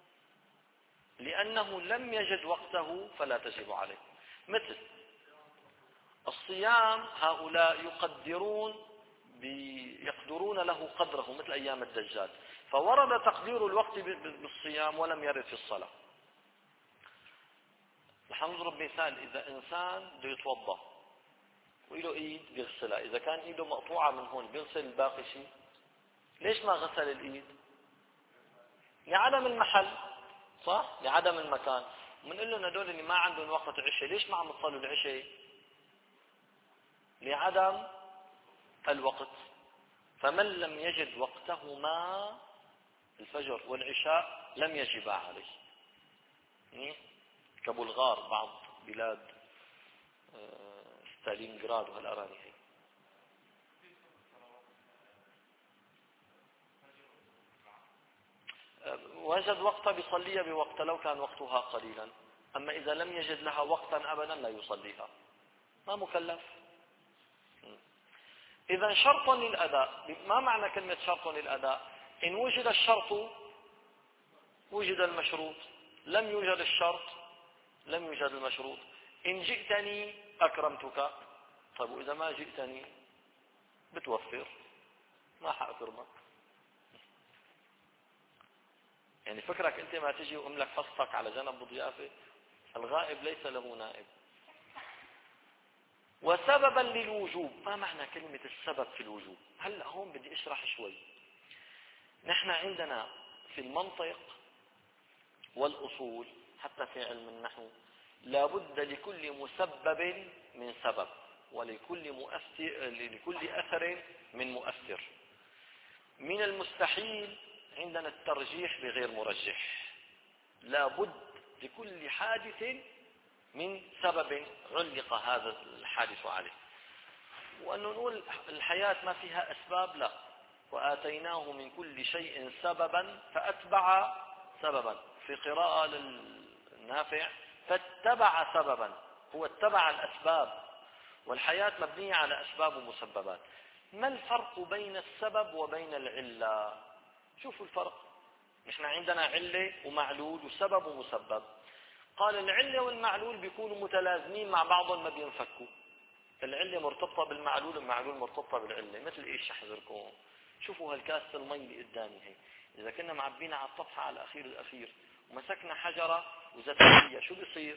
لأنه لم يجد وقته فلا تجب عليه. مثل الصيام، هؤلاء يقدرون يقدرون له قدره مثل أيام الدجال، فورد تقدير الوقت بالصيام ولم يرد في الصلاة. نحن نضرب مثال، إذا إنسان بده يتوضأ وإله إيد بيغسلها، إذا كان إيده مقطوعة من هون بيغسل الباقي شيء، ليش ما غسل الإيد؟ لعدم المحل، صح؟ لعدم المكان. بنقول لهم هدول اللي ما عندهم وقت عشاء ليش ما عم تصلوا العشاء؟ لعدم الوقت. فمن لم يجد وقتهما الفجر والعشاء لم يجبا عليه. كبلغار بعض بلاد ستالينغراد وهالأراني هي. وجد وقتها بيصليها بوقت لو كان وقتها قليلا، أما إذا لم يجد لها وقتا أبدا لا يصليها، ما مكلف. إذا شرط للأداء، ما معنى كلمة شرط للأداء؟ إن وجد الشرط وجد المشروط، لم يوجد الشرط لم يوجد المشروط. إن جئتني أكرمتك، طيب وإذا ما جئتني بتوفر، ما حأكرمك. يعني فكرك أنت ما تجي وأملك فصلك على جنب بضيافة، الغائب ليس له نائب. وسببا للوجوب، ما معنى كلمة السبب في الوجوب؟ هلأ هون بدي أشرح شوي. نحن عندنا في المنطق والأصول حتى في علم النحو لابد لكل مسبب من سبب، ولكل مؤثر لكل أثر من مؤثر. من المستحيل عندنا الترجيح بغير مرجح، لابد لكل حادث من سبب علق هذا الحادث عليه. وأن نقول الحياة ما فيها أسباب، لا. وآتيناه من كل شيء سببا فأتبع سببا، في قراءة للنافع فاتبع سببا، هو اتبع الأسباب، والحياة مبنية على أسباب ومسببات. ما الفرق بين السبب وبين العلة؟ شوفوا الفرق. نحن عندنا علة ومعلول وسبب ومسبب. قال العلة والمعلول بيكونوا متلازمين مع بعضهم، ما بينفكوا. العلة مرتبطة بالمعلول، المعلول مرتبطة بالعلة. مثل ايش احذركم؟ شوفوا هالكاسة المي اللي قدامي هي، إذا كنا معبينا على الطفحة على الأخير الأخير ومسكنا حجرة وزتنا فيها، شو بيصير؟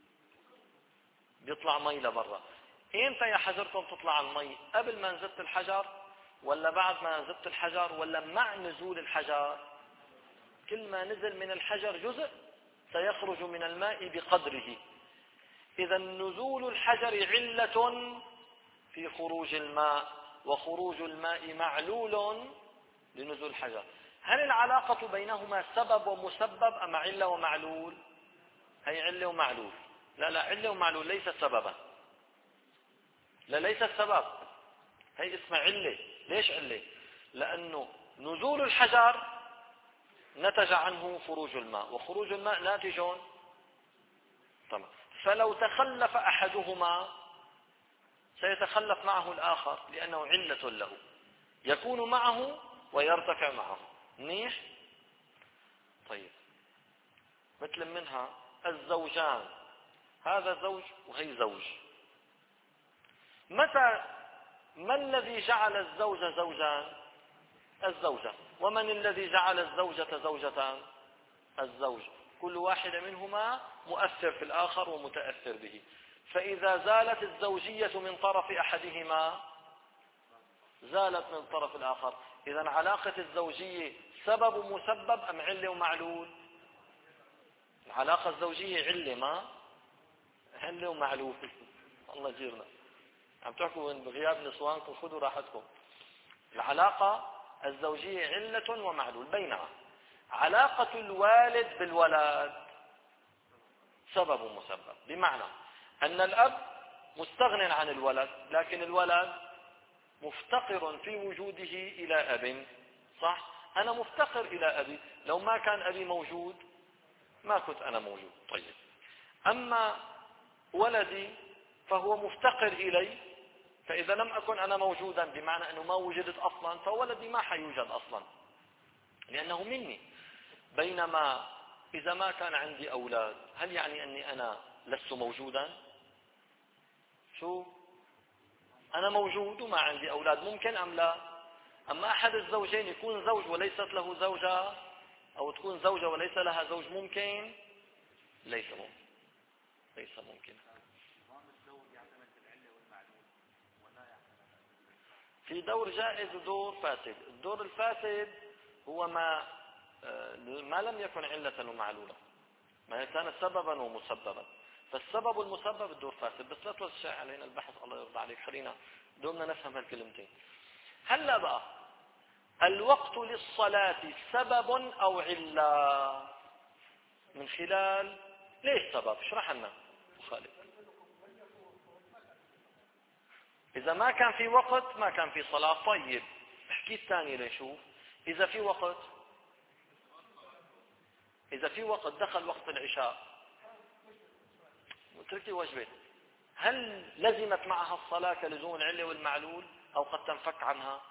بيطلع مي لبرا. إمتى يا حجركم تطلع المي؟ قبل ما نزلت الحجر ولا بعد ما نزلت الحجر ولا مع نزول الحجر؟ كل ما نزل من الحجر جزء سيخرج من الماء بقدره. إذا نزول الحجر علة في خروج الماء، وخروج الماء معلول لنزول الحجر. هل العلاقة بينهما سبب ومسبب أم علة ومعلول؟ هي علة ومعلول. لا لا، علة ومعلول ليس سببا، لا ليس السبب، هي اسمها علة. ليش علة؟ لأنه نزول الحجر نتج عنه خروج الماء، وخروج الماء ناتج طبعا. فلو تخلف أحدهما سيتخلف معه الآخر لأنه علة له، يكون معه ويرتفع معه. منيح. طيب، مثل منها الزوجان، هذا زوج وهي زوج. متى ما الذي جعل الزوج زوجان؟ الزوجة. ومن الذي جعل الزوجة زوجتان؟ الزوج. كل واحد منهما مؤثر في الآخر ومتأثر به. فإذا زالت الزوجية من طرف أحدهما زالت من طرف الآخر. إذن علاقة الزوجية سبب مسبب أم علة ومعلول؟ العلاقة الزوجية علة ما علة ومعلول. الله يجيرنا، عم تحكوا بغياب نسوانكم، خذوا راحتكم. العلاقة الزوجية علة ومعلول، بينما علاقة الوالد بالولد سبب مسبب، بمعنى أن الأب مستغن عن الولد، لكن الولد مفتقر في وجوده إلى أب. صح؟ أنا مفتقر إلى أبي، لو ما كان أبي موجود ما كنت أنا موجود. طيب، أما ولدي فهو مفتقر إلي، فإذا لم أكن أنا موجودا بمعنى أنه ما وجدت أصلا، فولدي ما حيوجد أصلا لأنه مني. بينما إذا ما كان عندي أولاد، هل يعني أني أنا لست موجودا؟ شو؟ أنا موجود وما عندي أولاد، ممكن أم لا؟ أما أحد الزوجين يكون زوج وليست له زوجة، أو تكون زوجة وليس لها زوج، ممكن؟ ليس ممكن، ليس ممكن. في دور جائز ودور فاسد. الدور الفاسد هو ما ما لم يكن علة ومعلولة، ما كان سببا ومسببا. فالسبب والمسبب الدور فاسد. بس لا توسع علينا البحث، الله يرضى عليك، خلينا دومنا نفهم هالكلمتين. هلا بقى، الوقت للصلاة سبب أو علة؟ من خلال ليش سبب؟ اشرح لنا خالد. إذا ما كان في وقت ما كان في صلاة. طيب، احكي الثاني ليشوف. إذا في وقت، إذا في وقت دخل وقت العشاء وتركتي وجبة، هل لزمت معها الصلاة كلزوم العلة والمعلول أو قد تنفك عنها؟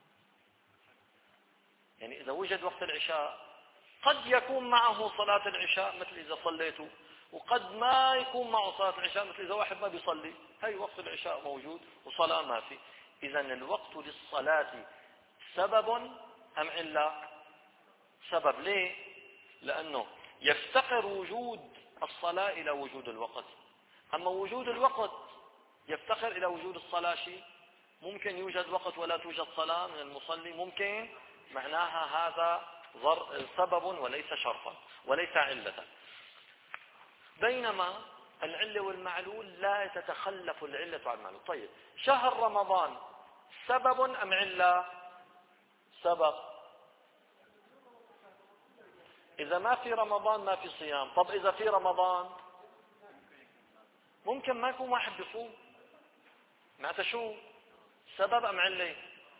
يعني إذا وجد وقت العشاء قد يكون معه صلاة العشاء مثل إذا صليته، وقد ما يكون معه صلاة العشاء مثل إذا واحد ما بيصلي. هي وقت العشاء موجود وصلاة ما في. إذن الوقت للصلاة سبب أم علة؟ سبب. ليه؟ لأنه يفتقر وجود الصلاة إلى وجود الوقت. أما وجود الوقت يفتقر إلى وجود الصلاة. شيء ممكن يوجد وقت ولا توجد صلاة من المصلي، ممكن. معناها هذا سبب وليس شرطا وليس علة. بينما العلة والمعلول لا تتخلف العلة عن المعلول. طيب، شهر رمضان سبب أم علة؟ سبب. إذا ما في رمضان ما في صيام. طب إذا في رمضان ممكن ما يكون واحد بيصوم. معناتها شو؟ سبب أم علة؟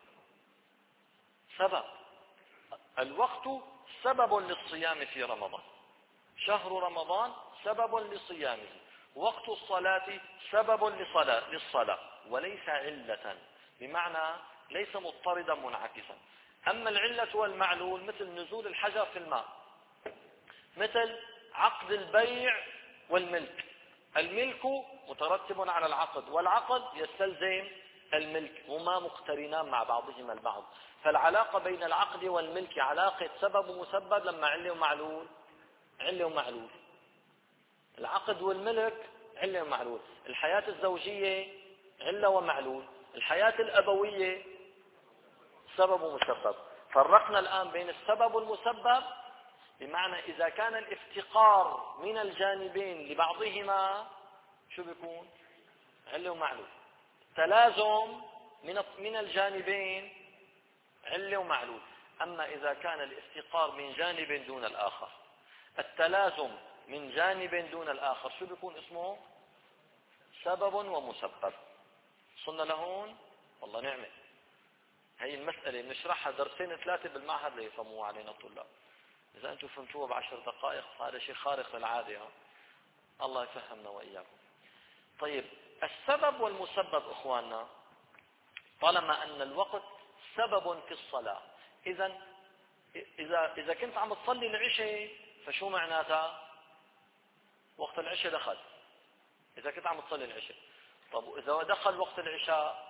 سبب. الوقت سبب للصيام في رمضان، شهر رمضان سبب لصيامه، وقت الصلاة سبب لصلاة للصلاة وليس علة، بمعنى ليس مضطردا منعكسا. أما العلة والمعلول مثل نزول الحجر في الماء، مثل عقد البيع والملك. الملك مترتب على العقد، والعقد يستلزم الملك، هما مقترنان مع بعضهما البعض. فالعلاقة بين العقد والملك علاقة سبب ومسبب لما علة ومعلول. علة ومعلول. العقد والملك علة ومعلول. الحياة الزوجية علة ومعلول. الحياة الأبوية سبب ومسبب. فرقنا الآن بين السبب والمسبب، بمعنى إذا كان الافتقار من الجانبين لبعضهما شو بيكون؟ علة ومعلول. تلازم من من الجانبين علة ومعلول. أما إذا كان الافتقار من جانب دون الآخر، التلازم من جانب دون الآخر، شو بيكون اسمه؟ سبب ومسبب. صلنا لهون؟ والله نعمة. هي المسألة بنشرحها درسين ثلاثة بالمعهد ليفهموها علينا الطلاب. إذا أنتم فهمتوها بعشر دقائق فهذا شيء خارق للعادة. الله يفهمنا وإياكم. طيب السبب والمسبب إخواننا، طالما أن الوقت سبب في الصلاة، إذا إذا إذا كنت عم تصلي العشاء فشو معناتها؟ وقت العشاء دخل. إذا كنت عم تصلي العشاء، طب إذا دخل وقت العشاء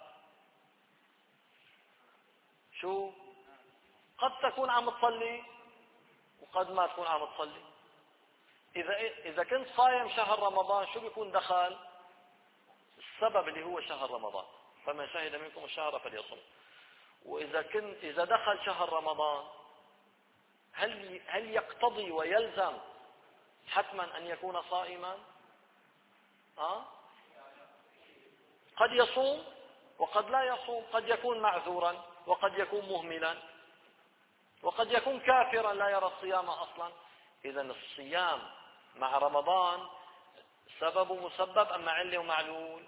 شو؟ قد تكون عم تصلي وقد ما تكون عم تصلي. إذا إذا كنت صايم شهر رمضان شو بيكون دخل؟ السبب اللي هو شهر رمضان، فمن شهد منكم الشهر فليصم. وإذا كنت إذا دخل شهر رمضان هل هل يقتضي ويلزم حتما أن يكون صائما؟ أه؟ قد يصوم وقد لا يصوم، قد يكون معذورا وقد يكون مهملا وقد يكون كافرا لا يرى الصيام أصلا. إذا الصيام مع رمضان سبب ومسبب أما علة ومعلول؟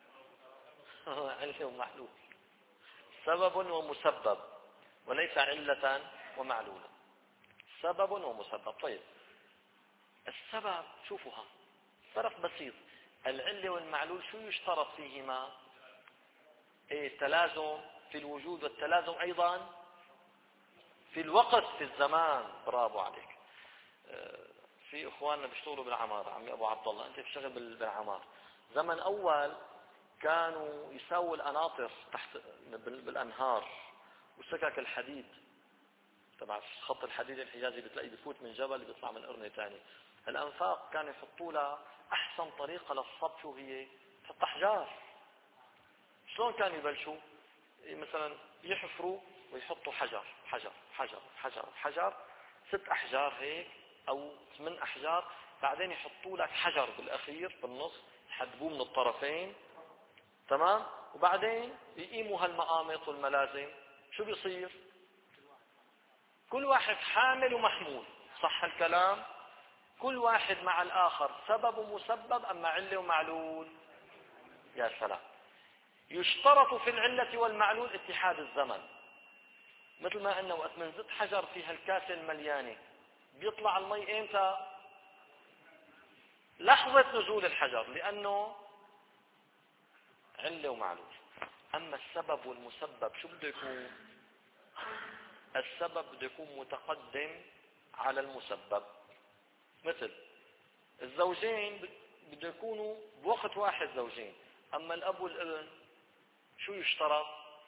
علة ومعلول، سبب ومسبب وليس علة ومعلولا، سبب ومسبب. طيب السبب شوفوها فرق بسيط، العلة والمعلول شو يشترط فيهما؟ ايه التلازم في الوجود والتلازم أيضا في الوقت في الزمان. برافو عليك. في اخواننا بيشتغلوا بالعمار، عمي ابو عبد الله انت بتشتغل بالعمار. زمن اول كانوا يساووا القناطر تحت بالانهار وسكك الحديد تبع خط الحديد الحجازي، بتلاقيه بفوت من جبل بيطلع من قرنه ثاني. الانفاق كانوا يحطوا لها احسن طريقه للصب شو هي؟ تحط احجار. شلون كانوا يبلشوا؟ مثلا يحفروا ويحطوا حجر حجر حجر حجر حجر ست احجار هيك او ثمان احجار، بعدين يحطوا لك حجر بالاخير بالنص يحدبوه من الطرفين، تمام؟ وبعدين يقيموا هالمقامط والملازم. شو بيصير؟ كل واحد حامل ومحمول، صح الكلام؟ كل واحد مع الاخر سبب ومسبب اما علة ومعلول. يا سلام. يشترط في العلة والمعلول اتحاد الزمن، مثل ما انه وقت من زد حجر في هالكاسة المليانة بيطلع المي امتى؟ لحظة نزول الحجر، لانه علة ومعلول. اما السبب والمسبب شو بده يكون؟ السبب بده يكون متقدم على المسبب. مثل الزوجين بده يكونوا بوقت واحد زوجين، اما الاب والابن شو يشترط؟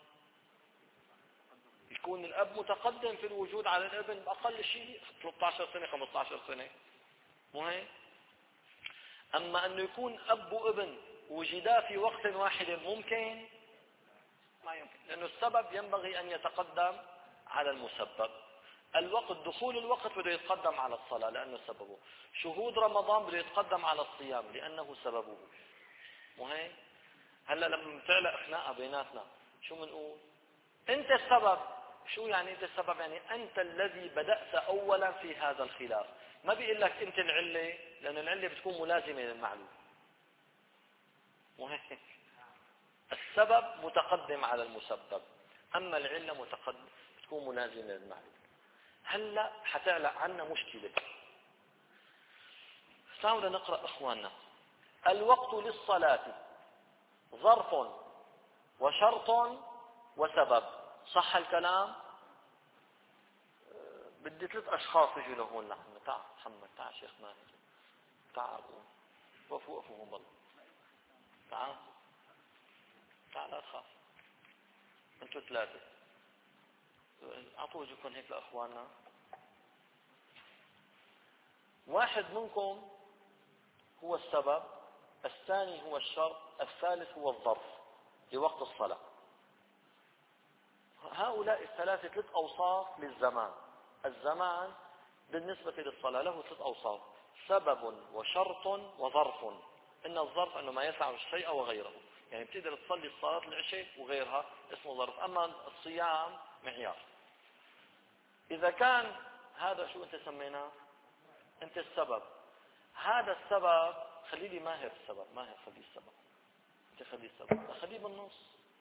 يكون الاب متقدم في الوجود على الابن باقل شيء ثلاثة عشر سنة خمسة عشر سنة، مو هيك؟ اما انه يكون اب وابن وجدا في وقت واحد ممكن؟ ما يمكن، لانه السبب ينبغي ان يتقدم على المسبب. الوقت دخول الوقت بده يتقدم على الصلاة لانه سببه، شهود رمضان بده يتقدم على الصيام لانه سببه، مو هيك؟ هلا لما بتعلق خناقه بيناتنا شو بنقول؟ انت السبب. شو يعني انت السبب؟ يعني انت الذي بدأت اولا في هذا الخلاف. ما بيقول لك انت العله، لان العله بتكون ملازمه للمعلوم، مو هيك؟ السبب متقدم على المسبب، اما العله متقدم بتكون ملازمه للمعلوم. هلا حتعلق عنا مشكله. تعالوا نقرا اخواننا. الوقت للصلاه ظرف وشرط وسبب، صح الكلام؟ بدي ثلاث اشخاص يجوا لهون لعنا. تعال محمد، تعال شيخ ماهر، تعال وقفوا وقفوا هون بالله. تعال تعال لا تخاف، انتوا ثلاثه اعطوا وجهكم هيك لاخواننا. واحد منكم هو السبب، الثاني هو الشرط، الثالث هو الظرف لوقت الصلاة. هؤلاء الثلاثة ثلاث أوصاف للزمان. الزمان بالنسبة للصلاة له ثلاث أوصاف: سبب وشرط وظرف. إن الظرف أنه ما يسع الشيء وغيره، يعني بتقدر تصلي صلاة العشاء وغيرها اسمه ظرف. أما الصيام معيار. إذا كان هذا شو أنت سميناه؟ أنت السبب. هذا السبب خلي لي ماهر السبب، ماهر خليه السبب، أنت خليه السبب، خليه بالنص.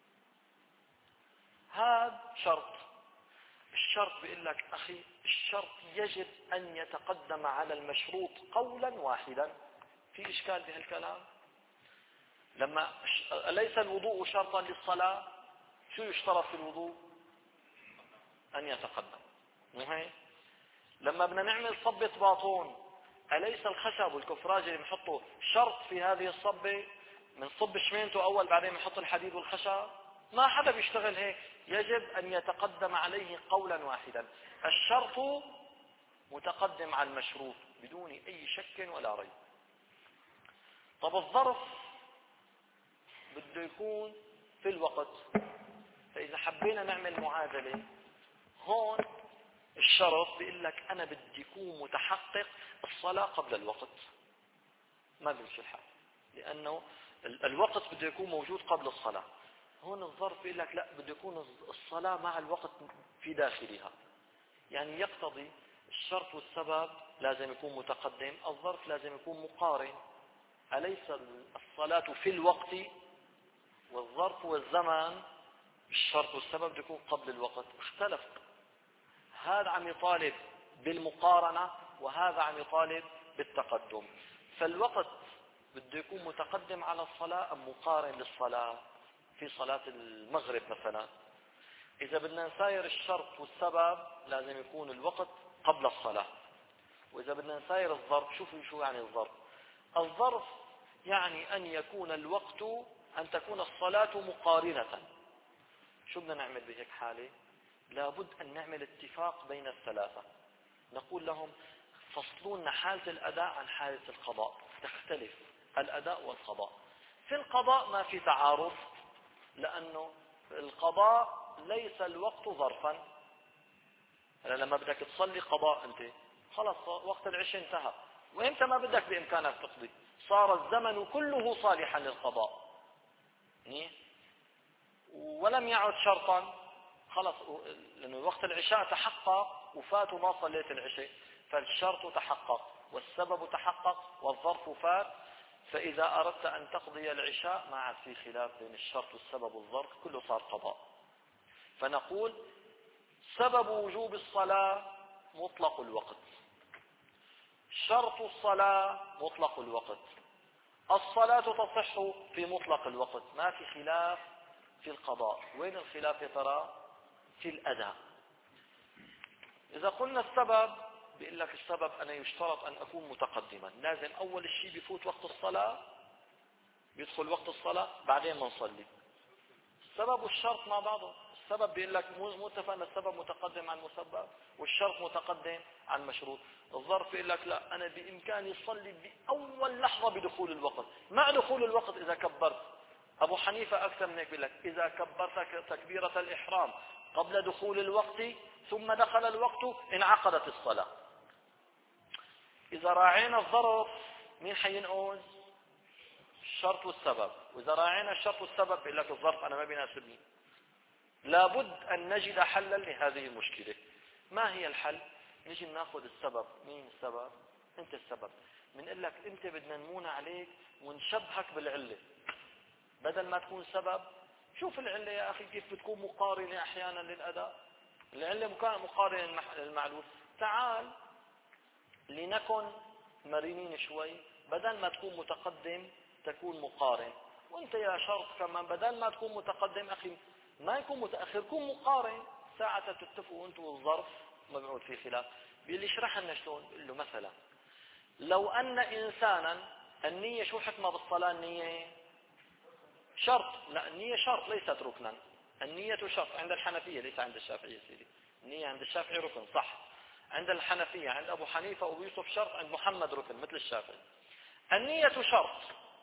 هذا شرط. الشرط بيقول لك أخي الشرط يجب أن يتقدم على المشروط قولا واحدا. في إشكال بهالكلام؟ لما أليس الوضوء شرطا للصلاة؟ شو يشترط في الوضوء؟ أن يتقدم، مو هيك؟ لما بدنا نعمل صبة باطون، أليس الخشب والكفراج اللي بنحطه شرط في هذه الصبة؟ بنصب شمينته أول بعدين بنحط الحديد والخشب؟ ما حدا بيشتغل هيك. يجب أن يتقدم عليه قولا واحدا. الشرط متقدم على المشروط بدون أي شك ولا ريب. طب الظرف بده يكون في الوقت. فإذا حبينا نعمل معادلة هون، الشرط بيقول لك أنا بدي يكون متحقق الصلاة قبل الوقت. ما بيمشي الحال، لأنه الوقت بده يكون موجود قبل الصلاة. هون الظرف بيقول لك لا، بده يكون الصلاة مع الوقت في داخلها. يعني يقتضي الشرط والسبب لازم يكون متقدم، الظرف لازم يكون مقارن. أليس الصلاة في الوقت؟ والظرف والزمان الشرط والسبب يكون قبل الوقت. اختلف، هذا عم يطالب بالمقارنة وهذا عم يطالب بالتقدم. فالوقت بده يكون متقدم على الصلاة أم مقارن للصلاة؟ في صلاة المغرب مثلا إذا بدنا نساير الشرط والسبب لازم يكون الوقت قبل الصلاة. وإذا بدنا نساير الظرف، شوفوا شو يعني الظرف. الظرف يعني أن يكون الوقت، أن تكون الصلاة مقارنة. شو بدنا نعمل بهيك حالة؟ لابد أن نعمل اتفاق بين الثلاثة. نقول لهم فصلوا لنا حالة الأداء عن حالة القضاء، تختلف الأداء والقضاء. في القضاء ما في تعارض، لأنه القضاء ليس الوقت ظرفا. لما بدك تصلي قضاء أنت خلص وقت العشاء انتهى، وإنت ما بدك بإمكانك تقضي، صار الزمن كله صالحا للقضاء ولم يعد شرطا. خلص، لأنه وقت العشاء تحقق وفات وما صليت العشاء، فالشرط تحقق والسبب تحقق والظرف فات. فإذا أردت أن تقضي العشاء ما عاد في خلاف بين الشرط والسبب والظرف، كله صار قضاء. فنقول سبب وجوب الصلاة مطلق الوقت، شرط الصلاة مطلق الوقت، الصلاة تصح في مطلق الوقت. ما في خلاف في القضاء. وين الخلاف يا ترى؟ في الأداء. إذا قلنا السبب، بيقول لك السبب أنا يشترط أن أكون متقدما. لازم أول شيء بيفوت وقت الصلاة، بيدخل وقت الصلاة بعدين ما نصلي. السبب والشرط مع بعضه. السبب بيقول لك مو اتفقنا السبب متقدم عن المسبب والشرط متقدم عن المشروط. الظرف بيقول لك لا، أنا بإمكاني أصلي بأول لحظة بدخول الوقت، مع دخول الوقت إذا كبرت. أبو حنيفة أكثر من هيك، بيقول لك إذا كبرت تكبيرة الإحرام قبل دخول الوقت ثم دخل الوقت انعقدت الصلاة. إذا راعينا الظرف مين حينقذ؟ الشرط والسبب. وإذا راعينا الشرط والسبب بيقول لك الظرف أنا ما بيناسبني. لابد أن نجد حلا لهذه المشكلة. ما هي الحل؟ نجي ناخذ السبب. مين السبب؟ أنت السبب. بنقول لك أنت بدنا نمون عليك ونشبهك بالعلة بدل ما تكون سبب. شوف العلة يا أخي كيف بتكون مقارنة أحيانا للأداء. العلة مقارنة للمعلول. تعال لنكن مرنين شوي، بدل ما تكون متقدم تكون مقارن. وانت يا شرط كمان بدل ما تكون متقدم أخي ما يكون متأخر، كون مقارن. ساعة تتفقوا انتوا والظرف ما بيعود في خلاف. بيقول لي اشرح لنا شلون. بيقول له مثلا لو أن إنسانا، النية شو حكمة بالصلاة؟ النية شرط. لا، النية شرط ليست ركنا. النية شرط عند الحنفية، ليس عند الشافعية سيدي. النية عند الشافعي ركن صح، عند الحنفية عند أبو حنيفة وأبو يوسف شرط، عند محمد ركن مثل الشافعي. النية شرط،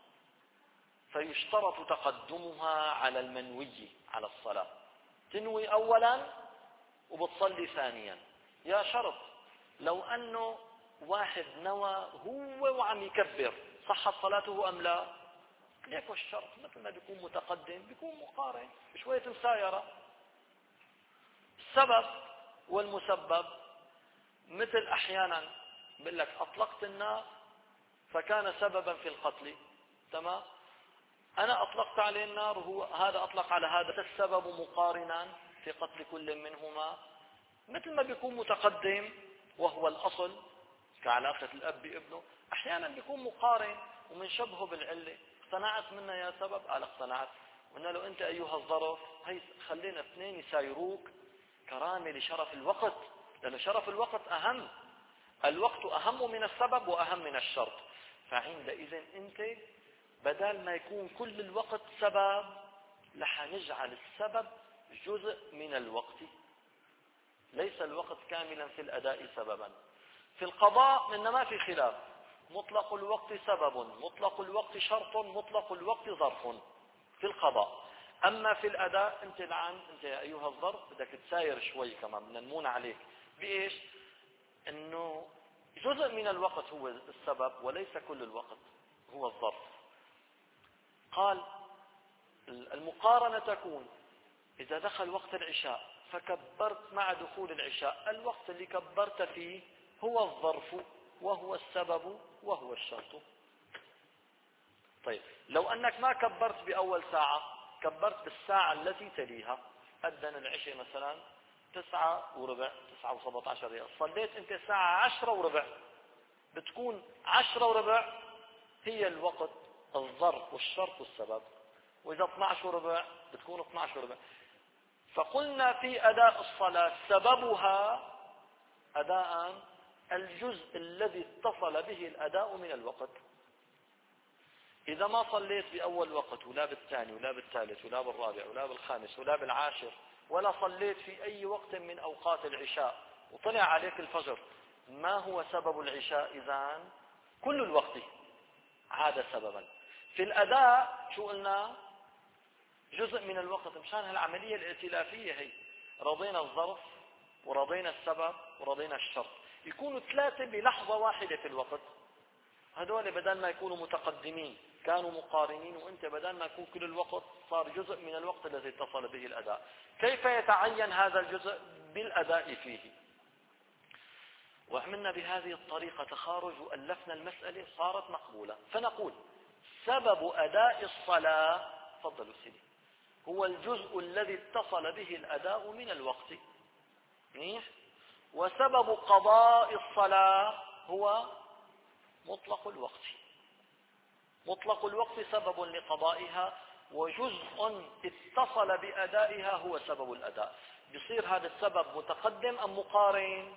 فيشترط تقدمها على المنوي على الصلاة. تنوي أولا وبتصلي ثانيا. يا شرط لو أنه واحد نوى هو وعم يكبر صحت صلاته أم لا؟ ليك الشرط مثل ما بيكون متقدم بيكون مقارن بشوية مسايرة. السبب والمسبب مثل أحيانا بقول لك أطلقت النار فكان سببا في القتل، تمام؟ أنا أطلقت عليه النار وهو هذا أطلق على هذا، السبب مقارنا في قتل كل منهما. مثل ما بيكون متقدم وهو الأصل كعلاقة الأب بابنه، أحيانا بيكون مقارن ومنشبهه بالعلة. اقتنعت منا يا سبب؟ قال اقتنعت. قلنا له انت ايها الظرف هي خلينا اثنين يسايروك كرامة لشرف الوقت، لأن شرف الوقت أهم، الوقت أهم من السبب وأهم من الشرط. فعندئذ انت بدل ما يكون كل الوقت سبب لحنجعل السبب جزء من الوقت، ليس الوقت كاملا في الأداء سببا. في القضاء إن ما في خلاف، مطلق الوقت سبب، مطلق الوقت شرط، مطلق الوقت ظرف في القضاء. أما في الأداء أنت الآن أنت يا أيها الظرف بدك تساير شوي كمان، بدنا نمون عليك بإيش؟ إنه جزء من الوقت هو السبب وليس كل الوقت هو الظرف. قال المقارنة تكون إذا دخل وقت العشاء فكبرت مع دخول العشاء، الوقت اللي كبرت فيه هو الظرف وهو السبب وهو الشرط. طيب لو أنك ما كبرت بأول ساعة، كبرت بالساعة التي تليها، أذن العشاء مثلا تسعة وربع، تسعة وسبعة عشر دقيقة، صليت أنت الساعة عشرة وربع، بتكون عشرة وربع هي الوقت الظرف والشرط والسبب، وإذا اثني عشر وربع بتكون اثني عشر وربع. فقلنا في أداء الصلاة سببها أداء الجزء الذي اتصل به الأداء من الوقت. إذا ما صليت بأول وقت ولا بالثاني ولا بالثالث ولا بالرابع ولا بالخامس ولا بالعاشر، ولا صليت في أي وقت من أوقات العشاء وطلع عليك الفجر، ما هو سبب العشاء؟ إذن كل الوقت عاد سببا. في الأداء شو قلنا؟ جزء من الوقت. مشان هالعملية الائتلافية هي رضينا الظرف ورضينا السبب ورضينا الشرط، يكونوا ثلاثة بلحظة واحدة في الوقت. هذول بدل ما يكونوا متقدمين كانوا مقارنين، وانت بدل ما يكون كل الوقت صار جزء من الوقت الذي اتصل به الأداء. كيف يتعين هذا الجزء؟ بالأداء فيه. وعملنا بهذه الطريقة تخارج وألفنا المسألة صارت مقبولة. فنقول سبب أداء الصلاة، تفضلوا سيدي، هو الجزء الذي اتصل به الأداء من الوقت، وسبب قضاء الصلاة هو مطلق الوقت. مطلق الوقت سبب لقضائها، وجزء اتصل بأدائها هو سبب الأداء. بيصير هذا السبب متقدم أم مقارن؟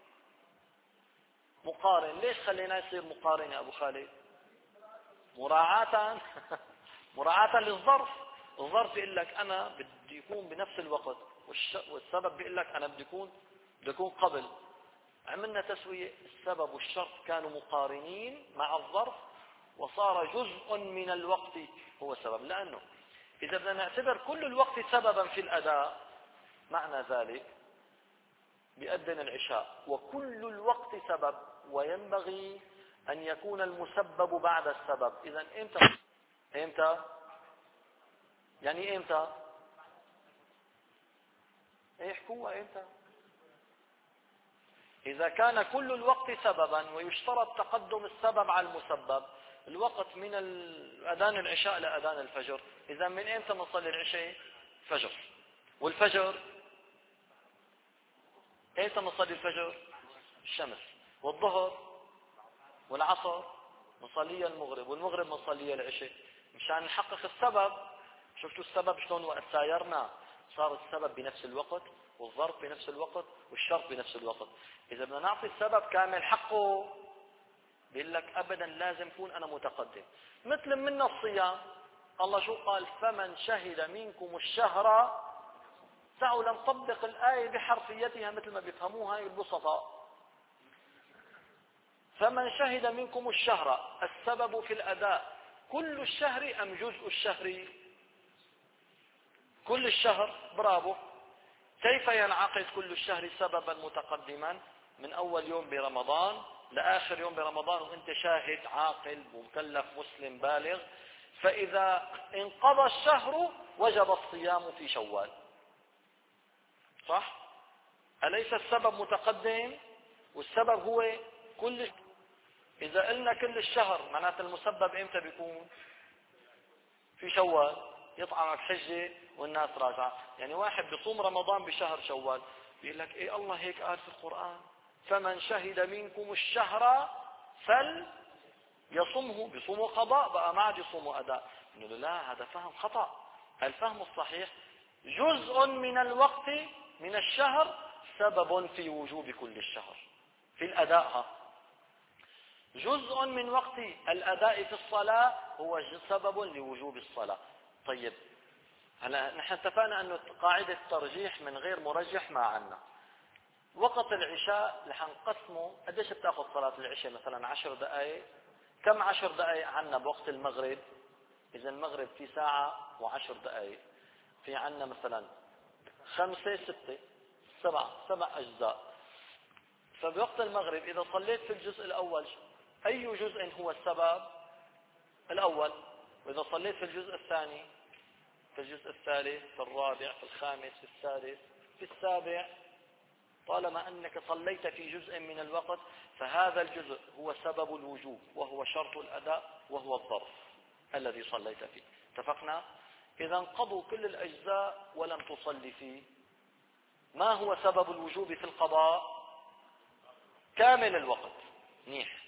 مقارن. ليش خلينا يصير مقارن يا أبو خالد؟ مراعاة مراعاة للظرف. الظرف بيقول لك أنا بدي يكون بنفس الوقت، والسبب بيقول لك أنا بدي يكون بدي يكون قبل. عملنا تسوية، السبب والشرط كانوا مقارنين مع الظرف، وصار جزء من الوقت هو سبب. لأنه إذا بدنا نعتبر كل الوقت سببا في الأداء، معنى ذلك بأذن العشاء وكل الوقت سبب، وينبغي أن يكون المسبب بعد السبب. إذن إمتى؟ إمتى؟ يعني إمتى؟ احكوا إمتى؟ إذا كان كل الوقت سببا ويشترط تقدم السبب على المسبب. الوقت من أذان العشاء لأذان الفجر، إذا من إمتى نصلي العشاء؟ فجر. والفجر إمتى نصلي الفجر؟ الشمس. والظهر والعصر نصلي المغرب، والمغرب نصلي العشاء، مشان نحقق السبب. شفتوا السبب شلون وقت سايرنا صار السبب بنفس الوقت، والظرف بنفس الوقت، والشرط بنفس الوقت. إذا بدنا نعطي السبب كامل حقه بيقول لك أبدا لازم أكون أنا متقدم. مثل من الصيام، الله شو قال؟ فمن شهد منكم الشهر. تعالوا نطبق الآية بحرفيتها مثل ما بيفهموها البسطاء. فمن شهد منكم الشهر، السبب في الأداء كل الشهر أم جزء الشهر؟ كل الشهر. برافو. كيف ينعقد كل الشهر سببا متقدما من أول يوم برمضان لآخر يوم برمضان وانت شاهد عاقل ومكلف مسلم بالغ؟ فإذا انقضى الشهر وجب الصيام في شوال، صح؟ أليس السبب متقدم؟ والسبب هو كل. إذا قلنا كل الشهر معناته المسبب إمتى بيكون؟ في شوال. يطعم الحجة والناس راجعة. يعني واحد بيصوم رمضان بشهر شوال، بيقول لك إيه الله هيك قال في القرآن فمن شهد منكم الشهر فل يصومه بيصوموا قضاء بقى، ما عاد يصوموا أداء. نقول لا، هذا فهم خطأ. الفهم الصحيح جزء من الوقت من الشهر سبب في وجوب كل الشهر في الأداء. جزء من وقت الأداء في الصلاة هو سبب لوجوب الصلاة. طيب هلا نحن اتفقنا أنه قاعدة الترجيح من غير مرجح ما عنا. وقت العشاء رح نقسمه، قديش بتاخذ صلاة العشاء؟ مثلا عشر دقائق. كم عشر دقائق عنا بوقت المغرب؟ إذا المغرب في ساعة وعشر دقائق، في عنا مثلا خمسة ستة سبعة سبع أجزاء. فبوقت المغرب إذا صليت في الجزء الأول، أي جزء هو السبب؟ الأول. وإذا صليت في الجزء الثاني، في الجزء الثالث، في الرابع، في الخامس، في السادس، في السابع، طالما أنك صليت في جزء من الوقت فهذا الجزء هو سبب الوجوب وهو شرط الأداء وهو الظرف الذي صليت فيه. اتفقنا؟ إذا انقضوا كل الأجزاء ولم تصلي فيه. ما هو سبب الوجوب في القضاء؟ كامل الوقت. منيح.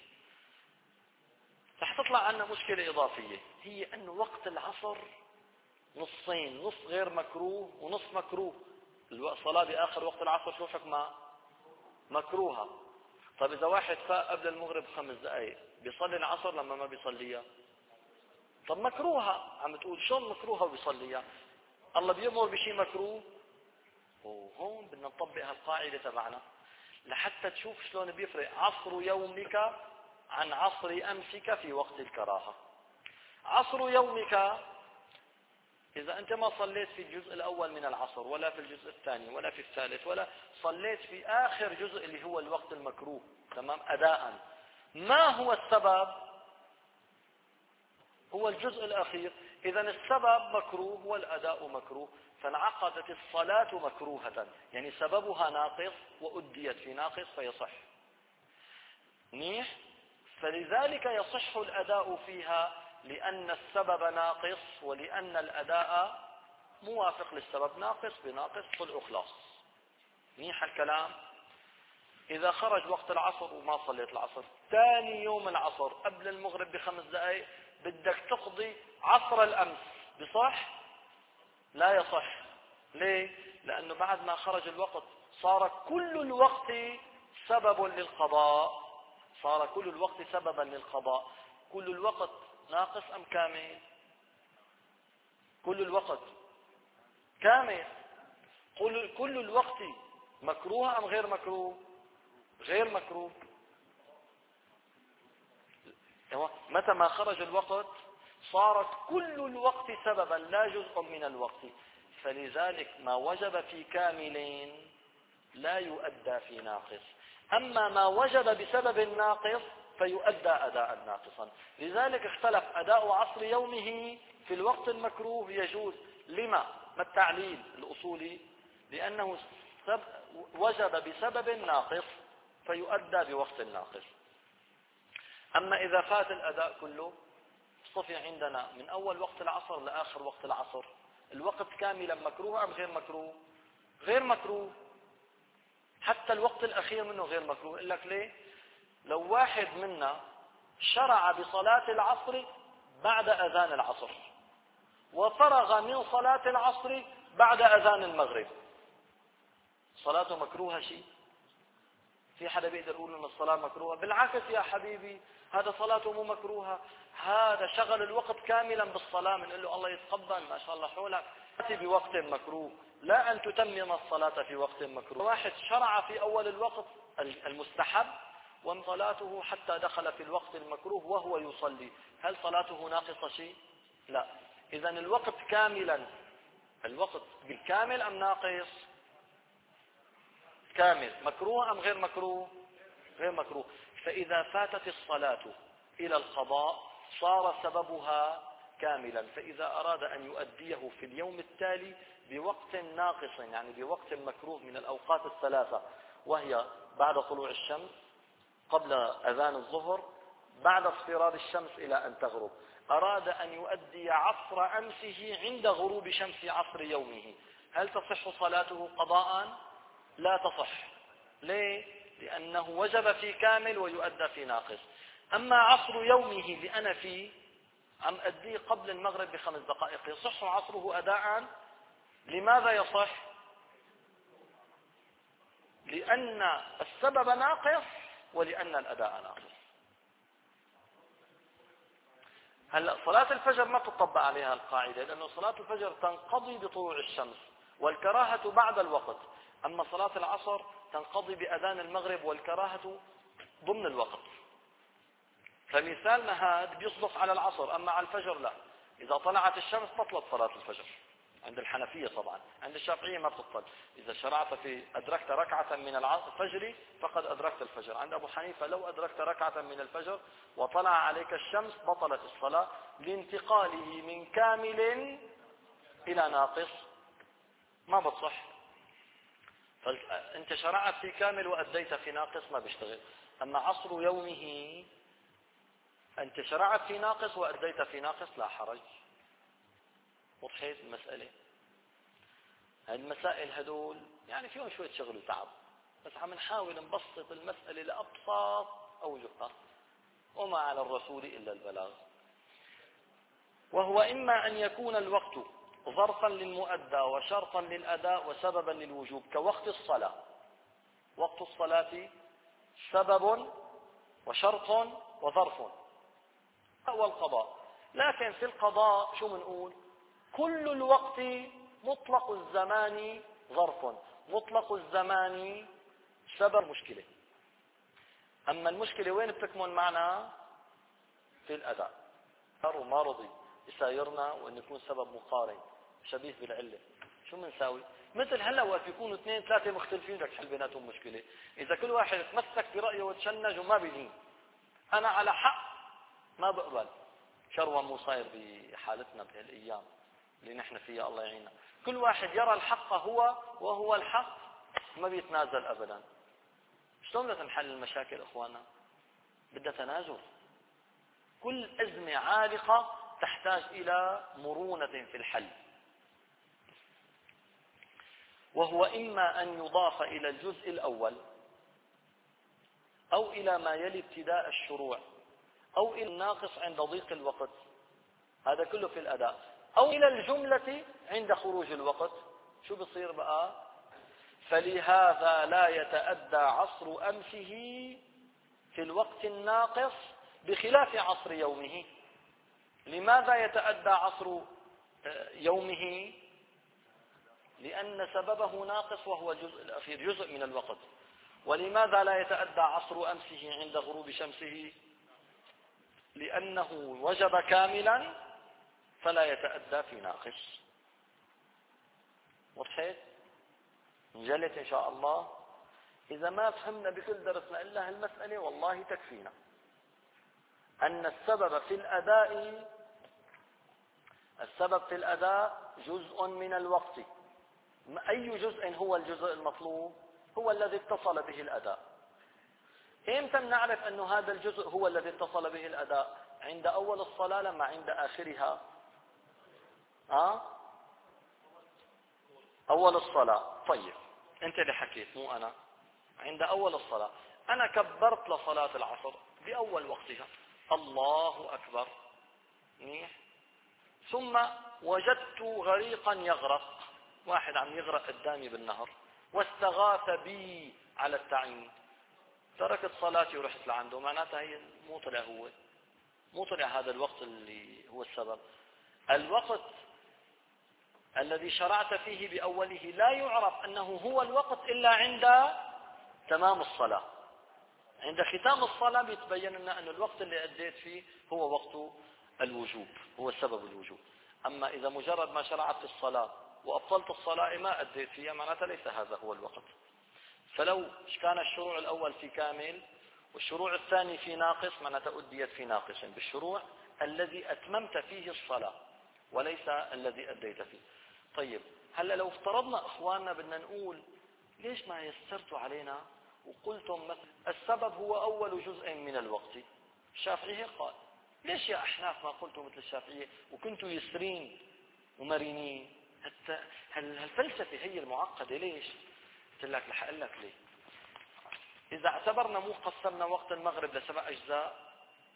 رح تطلع عنا مشكلة إضافية، هي أن وقت العصر نصين، نص غير مكروه ونص مكروه. الصلاة بآخر وقت العصر شو حكمها؟ مكروهة. طيب إذا واحد فاق قبل المغرب خمس دقائق بيصلي العصر لما ما بيصليها؟ طب مكروهة. عم تقول شلون مكروهة وبيصليها؟ الله بيأمر بشيء مكروه. وهون بدنا نطبق هالقاعدة تبعنا لحتى تشوف شلون بيفرق عصر يومك عن عصر أمسك في وقت الكراهة. عصر يومك إذا أنت ما صليت في الجزء الأول من العصر ولا في الجزء الثاني ولا في الثالث، ولا صليت في آخر جزء اللي هو الوقت المكروه تمام أداء، ما هو السبب؟ هو الجزء الأخير. إذا السبب مكروه والأداء مكروه، فانعقدت الصلاة مكروهة، يعني سببها ناقص وأديت في ناقص فيصح. منيح. فلذلك يصح الأداء فيها لأن السبب ناقص ولأن الأداء موافق للسبب. ناقص بناقص قل أخلاص. منيح الكلام. إذا خرج وقت العصر وما صليت العصر، ثاني يوم العصر قبل المغرب بخمس دقائق بدك تقضي عصر الأمس، بصح؟ لا يصح. ليه؟ لأنه بعد ما خرج الوقت صار كل الوقت سبب للقضاء. صار كل الوقت سببا للقضاء. كل الوقت ناقص أم كامل؟ كل الوقت كامل. كل الوقت مكروه أم غير مكروه؟ غير مكروه. متى ما خرج الوقت صارت كل الوقت سببا لا جزء من الوقت. فلذلك ما وجب في كامل لا يؤدى في ناقص، أما ما وجب بسبب ناقص فيؤدى أداء ناقصا. لذلك اختلف أداء عصر يومه في الوقت المكروه يجوز. لما؟ ما التعليل الأصولي؟ لأنه وجب بسبب ناقص فيؤدى بوقت ناقص. أما إذا فات الأداء كله صفي عندنا من أول وقت العصر لآخر وقت العصر، الوقت كاملا مكروه أم غير مكروه؟ غير مكروه. حتى الوقت الأخير منه غير مكروه. يقول لك ليه؟ لو واحد منا شرع بصلاة العصر بعد أذان العصر وفرغ من صلاة العصر بعد أذان المغرب، صلاته مكروهة شيء؟ في حدا بيقدر يقول ان الصلاة مكروهة؟ بالعكس يا حبيبي، هذا صلاته مو مكروهة، هذا شغل الوقت كاملا بالصلاة. بنقول له الله يتقبل ما شاء الله حولك بوقت مكروه، لا أن تتمم الصلاة في وقت مكروه. واحد شرع في أول الوقت المستحب وصلاته حتى دخل في الوقت المكروه وهو يصلي، هل صلاته ناقصة شيء؟ لا. إذن الوقت كاملا، الوقت بالكامل أم ناقص؟ كامل. مكروه أم غير مكروه؟ غير مكروه. فإذا فاتت الصلاة إلى القضاء صار سببها كاملا، فإذا أراد أن يؤديه في اليوم التالي بوقت ناقص، يعني بوقت مكروه من الأوقات الثلاثة، وهي بعد طلوع الشمس، قبل أذان الظهر، بعد اصفرار الشمس إلى أن تغرب، أراد أن يؤدي عصر أمسه عند غروب شمس عصر يومه، هل تصح صلاته قضاء؟ لا تصح. ليه؟ لأنه وجب في كامل ويؤدى في ناقص. أما عصر يومه اللي أنا فيه عم أديه قبل المغرب بخمس دقائق يصح عصره أداء. لماذا يصح؟ لأن السبب ناقص ولأن الأداء ناقص. هلا صلاة الفجر ما تطبق عليها القاعدة، لأنه صلاة الفجر تنقضي بطلوع الشمس والكراهة بعد الوقت، أما صلاة العصر تنقضي بأذان المغرب والكراهة ضمن الوقت. فمثالنا هذا بيصدق على العصر، أما على الفجر لا. إذا طلعت الشمس بطلت صلاة الفجر عند الحنفية طبعا، عند الشافعية ما بتبطل. إذا شرعت في أدركت ركعة من الفجر فقد أدركت الفجر. عند أبو حنيفة لو أدركت ركعة من الفجر وطلع عليك الشمس بطلت الصلاة لانتقاله من كامل إلى ناقص، ما بتصح. فأنت شرعت في كامل وأديت في ناقص ما بيشتغل. أما عصر يومه أنت شرعت في ناقص وأديت في ناقص لا حرج. وضحت المسألة؟ المسائل هدول يعني فيهم شوية شغل وتعب، بس عم نحاول نبسط المسألة لأبسط أوجهها، وما على الرسول إلا البلاغ. وهو إما أن يكون الوقت ظرفا للمؤدى وشرطا للأداء وسببا للوجوب، كوقت الصلاة. وقت الصلاة سبب وشرط وظرف، هو القضاء. لكن في القضاء شو منقول؟ كل الوقت مطلق الزمان ظرف، مطلق الزمان سبب مشكلة. أما المشكلة وين بتكمن معنا؟ في الأداء. وما رضي يسايرنا وأن يكون سبب مقارن شبيه بالعلة، شو منساوي؟ مثل هلا وقت يكونوا اثنين ثلاثة مختلفين بدك تحل بيناتهم مشكلة. إذا كل واحد تمسك برأيه وتشنج وما بيلين، أنا على حق ما بقبل. شروة مو صاير بحالتنا بهالأيام اللي نحن فيها، الله يعيننا. كل واحد يرى الحق هو وهو الحق، ما بيتنازل أبدا. شلون بدنا نحل المشاكل إخوانا؟ بدها تنازل. كل أزمة عالقة تحتاج إلى مرونة في الحل. وهو إما أن يضاف إلى الجزء الأول أو إلى ما يلي ابتداء الشروع أو إلى الناقص عند ضيق الوقت، هذا كله في الأداء، أو إلى الجملة عند خروج الوقت. شو بصير بقى؟ فلهذا لا يتأدى عصر أمسه في الوقت الناقص بخلاف عصر يومه. لماذا يتأدى عصر يومه؟ لأن سببه ناقص وهو الجزء الأخير، جزء من الوقت. ولماذا لا يتأدى عصر أمسه عند غروب شمسه؟ لأنه وجب كاملا فلا يتأدى في ناقص. وضحت؟ انجلت إن شاء الله. إذا ما فهمنا بكل درسنا إلا هالمسألة والله تكفينا أن السبب في الأداء السبب في الأداء جزء من الوقت. أي جزء هو الجزء المطلوب؟ هو الذي اتصل به الأداء. إمتى نعرف أن هذا الجزء هو الذي اتصل به الأداء؟ عند أول الصلاة لما عند آخرها؟ أه؟ أول الصلاة. طيب أنت اللي حكيت مو أنا. عند أول الصلاة أنا كبرت لصلاة العصر بأول وقتها، الله أكبر، منيح. ثم وجدت غريقا يغرق، واحد عم يغرق قدامي بالنهر واستغاث بي على التعيين، تركت صلاتي ورحت لعنده. معناتها هي مو طلع هو مو طلع هذا الوقت اللي هو السبب. الوقت الذي شرعت فيه بأوله لا يعرف أنه هو الوقت إلا عند تمام الصلاة. عند ختام الصلاة بيتبين لنا أن الوقت اللي أديت فيه هو وقت الوجوب، هو سبب الوجوب. أما إذا مجرد ما شرعت في الصلاة وأبطلت الصلاة ما أديت فيها، معناتها ليس هذا هو الوقت. فلو كان الشروع الأول في كامل والشروع الثاني في ناقص، معناتها أديت في ناقص بالشروع الذي أتممت فيه الصلاة وليس الذي أديت فيه. طيب هلا لو افترضنا إخواننا بدنا نقول ليش ما يسرتوا علينا وقلتم مثلا السبب هو أول جزء من الوقت؟ الشافعية قال ليش يا أحناف ما قلتوا مثل الشافعية وكنتوا يسرين ومرنين؟ هالفلسفة هي المعقدة. ليش؟ قلت لك لحق لك ليه. إذا اعتبرنا مو قسمنا وقت المغرب لسبع أجزاء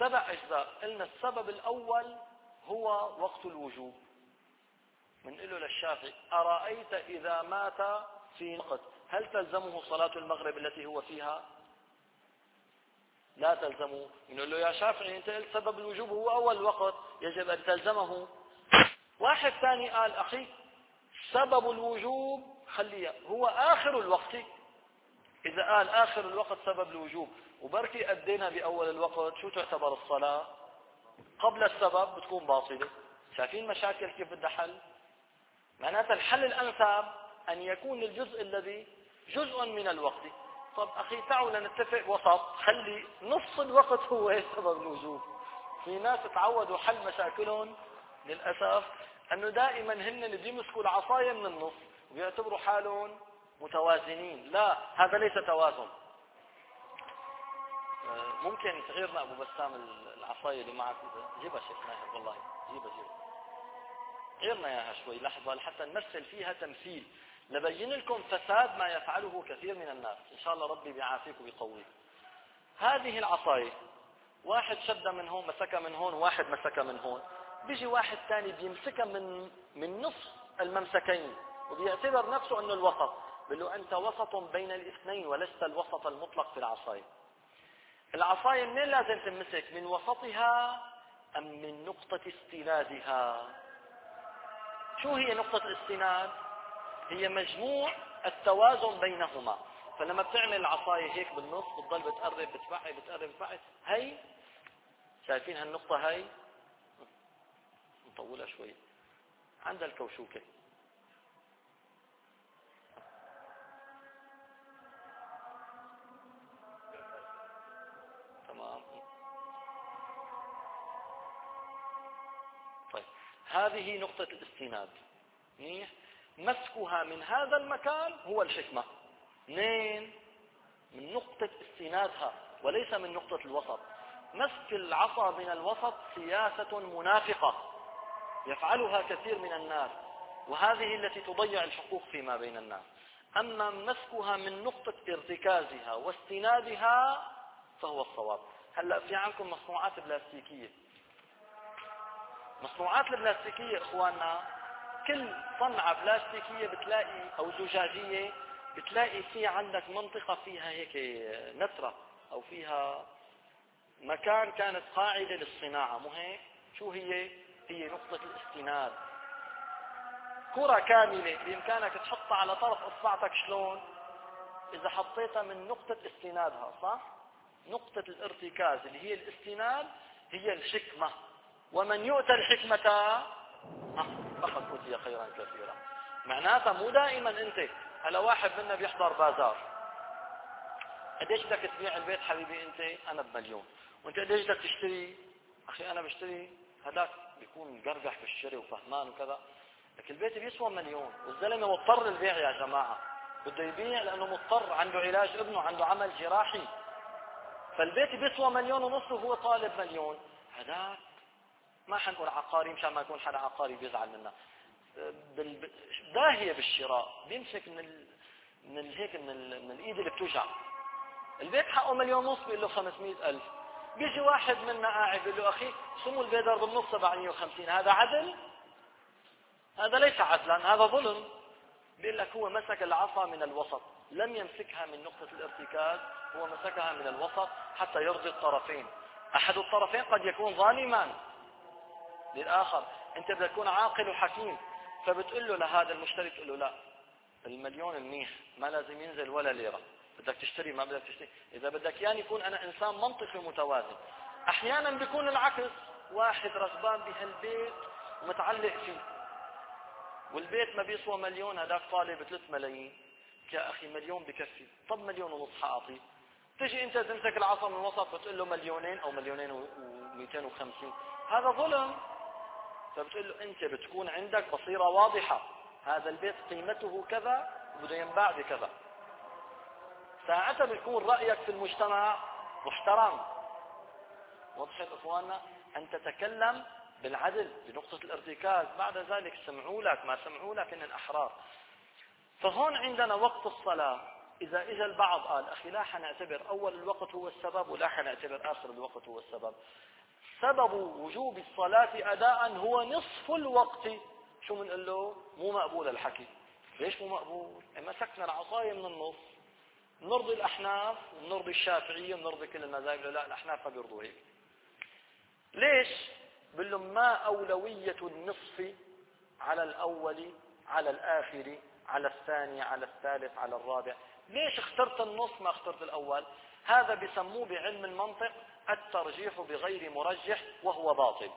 سبع أجزاء. قلنا السبب الأول هو وقت الوجوب. منقله للشافعي: أرأيت إذا مات في وقت هل تلزمه صلاة المغرب التي هو فيها؟ لا تلزمه. نقول له: يا شافعي أنت قلت سبب الوجوب هو أول وقت، يجب أن تلزمه. واحد ثاني قال: أخي سبب الوجوب خليه هو آخر الوقت. إذا قال آخر الوقت سبب الوجوب وبركي أدينا بأول الوقت، شو تعتبر الصلاة؟ قبل السبب بتكون باطلة. شايفين مشاكل كيف بدها حل؟ معناتها الحل الأنسب أن يكون الجزء الذي جزء من الوقت. طب أخي تعالوا لنتفق وسط، خلي نص الوقت هو سبب الوجوب. في ناس تعودوا حل مشاكلهم للأسف أنه دائما هن اللي بيمسكوا العصاية من النص وبيعتبروا حالهم متوازنين. لا، هذا ليس توازن. ممكن تغيرنا أبو بسام العصاية اللي معك، جيبها شيخ ماهر، والله جيبها جيبها غيرنا اياها شوي لحظة لحتى نمثل فيها تمثيل، نبين لكم فساد ما يفعله كثير من الناس. إن شاء الله ربي بيعافيك وبيقويك. هذه العصاية واحد شد من هون مسكها من هون، واحد مسكها من هون، بيجي واحد ثاني بيمسكها من من نص الممسكين وبيعتبر نفسه انه الوسط. بيقول له: انت وسط بين الاثنين ولست الوسط المطلق في العصاية. العصاية منين لازم تمسك؟ من وسطها ام من نقطة استنادها؟ شو هي نقطة الاستناد؟ هي مجموع التوازن بينهما. فلما بتعمل العصاية هيك بالنص بتضل بتقرب بتبعد بتقرب بتبعد. هي شايفين هالنقطة هي نطولها شوي عند الكوشوكة. تمام. طيب هذه نقطة الاستناد. منيح. مسكها من هذا المكان هو الحكمة. اثنين، من نقطة استنادها وليس من نقطة الوسط. مسك العصا من الوسط سياسة منافقة يفعلها كثير من الناس، وهذه التي تضيع الحقوق فيما بين الناس. أما مسكها من نقطة ارتكازها واستنادها فهو الصواب. هلأ في عندكم مصنوعات بلاستيكية. مصنوعات البلاستيكية إخواننا، كل صنعة بلاستيكية بتلاقي أو زجاجية بتلاقي فيها عندك منطقة فيها هيك نترة أو فيها مكان كانت قاعدة للصناعة. مو هيك؟ شو هي؟ هي نقطة الاستناد. كرة كاملة بإمكانك تحطها على طرف إصبعتك. شلون؟ إذا حطيتها من نقطة استنادها، صح؟ نقطة الارتكاز اللي هي الاستناد هي الحكمة. ومن يؤتى الحكمة فقد أوتي خيرا كثيرا. معناتها مو دائما أنت هلا واحد منا بيحضر بازار، قديش بدك تبيع البيت حبيبي أنت؟ أنا بمليون. وأنت قديش بدك تشتري؟ أخي أنا بشتري. هذاك بيكون قرقح في الشراء وفهمان وكذا، لكن البيت بيسوى مليون والزلمة مضطر للبيع يا جماعة. بده يبيع لأنه مضطر، عنده علاج ابنه، عنده عمل جراحي، فالبيت بيسوى مليون ونص وهو طالب مليون. هذاك ما حنقول عقاري مشان ما يكون حدا عقاري بيزعل منا، داهية بالشراء، بيمسك من ال... من ال... هيك من, ال... من الايد اللي بتوجع. البيت حقه مليون ونص بيقول له خمسمائة ألف. بيجي واحد منا قاعد بيقول له: أخي سمو البيدر بالنص سبعمائة وخمسين. هذا عدل؟ هذا ليس عدلا، هذا ظلم. بيقول لك هو مسك العصا من الوسط، لم يمسكها من نقطة الارتكاز، هو مسكها من الوسط حتى يرضي الطرفين. أحد الطرفين قد يكون ظالما للآخر. أنت بدك تكون عاقل وحكيم، فبتقول له لهذا المشتري، تقول له: لا، المليون منيح، ما لازم ينزل ولا ليرة، بدك تشتري ما بدك تشتري. إذا بدك يعني يكون أنا إنسان منطقي متوازن. أحيانا بيكون العكس، واحد رغبان بهالبيت ومتعلق فيه والبيت ما بيسوى مليون، هذاك طالب ثلاث ملايين. يا أخي مليون بكفي، طب مليون ونص حأعطيه. تجي أنت تمسك العصا من الوسط وتقول له مليونين أو مليونين ومئتين وخمسين، هذا ظلم. فبتقول له أنت بتكون عندك بصيرة واضحة، هذا البيت قيمته كذا وبده ينباع بكذا. ساعتها بيكون رأيك في المجتمع محترم. وضحت إخواننا؟ أن تتكلم بالعدل بنقطة الارتكاز. بعد ذلك سمعوا لك ما سمعوا لك إن الأحرار. فهون عندنا وقت الصلاة إذا إجا البعض قال أخي لا حنعتبر أول الوقت هو السبب ولا حنعتبر آخر الوقت هو السبب، سبب وجوب الصلاة أداء هو نصف الوقت، شو منقول له؟ مو مقبول الحكي. ليش مو مقبول؟ مسكنا العصاية من النص، نرضي الأحناف ونرضي الشافعية ونرضي كل المذاهب. لا الأحناف ما بيرضوا هيك. ليش؟ بقول لهم ما أولوية النصف على الأول على الآخر على الثاني على الثالث على الرابع؟ ليش اخترت النص ما اخترت الأول؟ هذا بسموه بعلم المنطق الترجيح بغير مرجح، وهو باطل.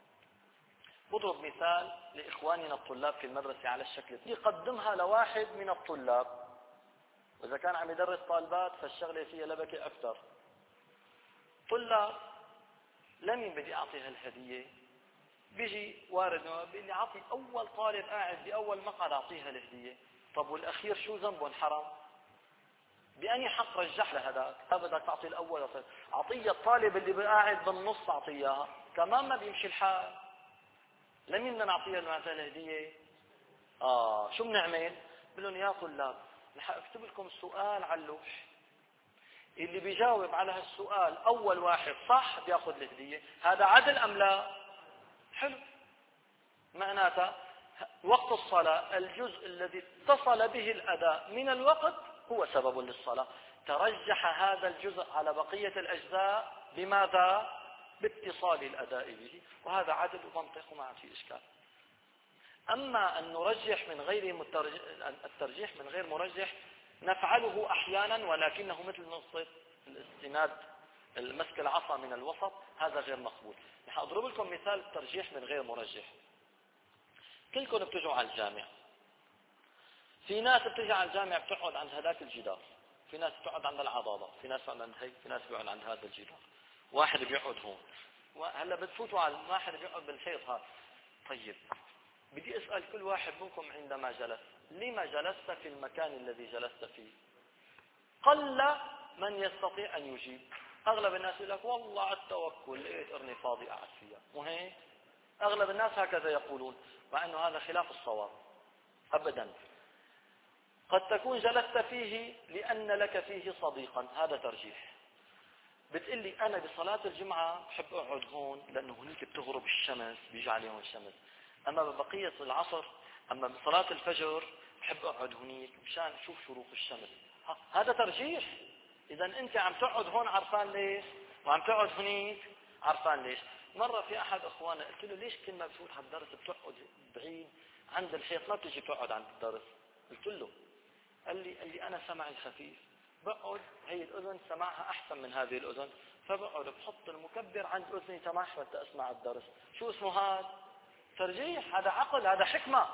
بضرب مثال لإخواننا الطلاب في المدرسة على الشكل، يقدمها لواحد من الطلاب، وإذا كان عم يدرس طالبات فالشغلة فيها لبكة أكثر. طلاب لمين بدي أعطيها الهدية؟ بيجي وارد بيقول لي أعطي أول طالب قاعد بأول مقعد أعطيها الهدية. طب والأخير شو ذنبه حرام؟ بأني حق رجح لهذاك؟ بدك تعطي الأول، أعطيه الطالب اللي قاعد بالنص أعطيها، كمان ما بيمشي الحال. لمين بدنا نعطيها الهدية؟ آه شو بنعمل؟ بقول لهم يا طلاب رح أكتب لكم سؤال على اللوح، اللي بيجاوب على هالسؤال أول واحد صح بياخذ الهدية. هذا عدل أم لا؟ حلو. معناتها وقت الصلاة الجزء الذي اتصل به الأداء من الوقت هو سبب للصلاة، ترجح هذا الجزء على بقية الأجزاء بماذا؟ باتصال الأداء به، وهذا عدل ومنطق وما فيه إشكال. أما أن نرجح من غير مترجح، الترجيح من غير مرجح نفعله أحيانا، ولكنه مثل نقطة الاستناد المسك العصا من الوسط، هذا غير مقبول. رح أضرب لكم مثال الترجيح من غير مرجح. كلكم بتجوا على الجامع، في ناس بتجي على الجامع بتقعد عند هذاك الجدار، في ناس بتقعد عند العضاضة، في ناس بتقعد عند هيك، في ناس بيقعد عند هذا الجدار، واحد بيقعد هون، وهلا بتفوتوا على واحد بيقعد بالحيط هذا. طيب بدي أسأل كل واحد منكم عندما جلس، لما جلست في المكان الذي جلست فيه؟ قل من يستطيع أن يجيب. أغلب الناس يقول لك والله على التوكل لقيت قرني فاضي قاعد فيها، وهيك أغلب الناس هكذا يقولون، مع أنه هذا خلاف الصواب أبدا. قد تكون جلست فيه لأن لك فيه صديقا، هذا ترجيح. بتقول لي أنا بصلاة الجمعة بحب أقعد هون لأنه هناك بتغرب الشمس بيجي عليهم الشمس، أما ببقية العصر أما بصلاة الفجر بحب أقعد هناك مشان أشوف شروق الشمس، هذا ترجيح. إذا أنت عم تقعد هون عرفان ليش، وعم تقعد هناك عرفان ليش. مرة في أحد أخوانا قلت له ليش كل ما بفوت على الدرس بتقعد بعيد عند الحيط ما بتجي تقعد عند الدرس؟ قلت له، قال لي قال لي أنا سمعي خفيف، بقعد هي الأذن سماعها أحسن من هذه الأذن، فبقعد بحط المكبر عند أذني تماح حتى أسمع الدرس. شو اسمه هذا؟ ترجيح، هذا عقل، هذا حكمة.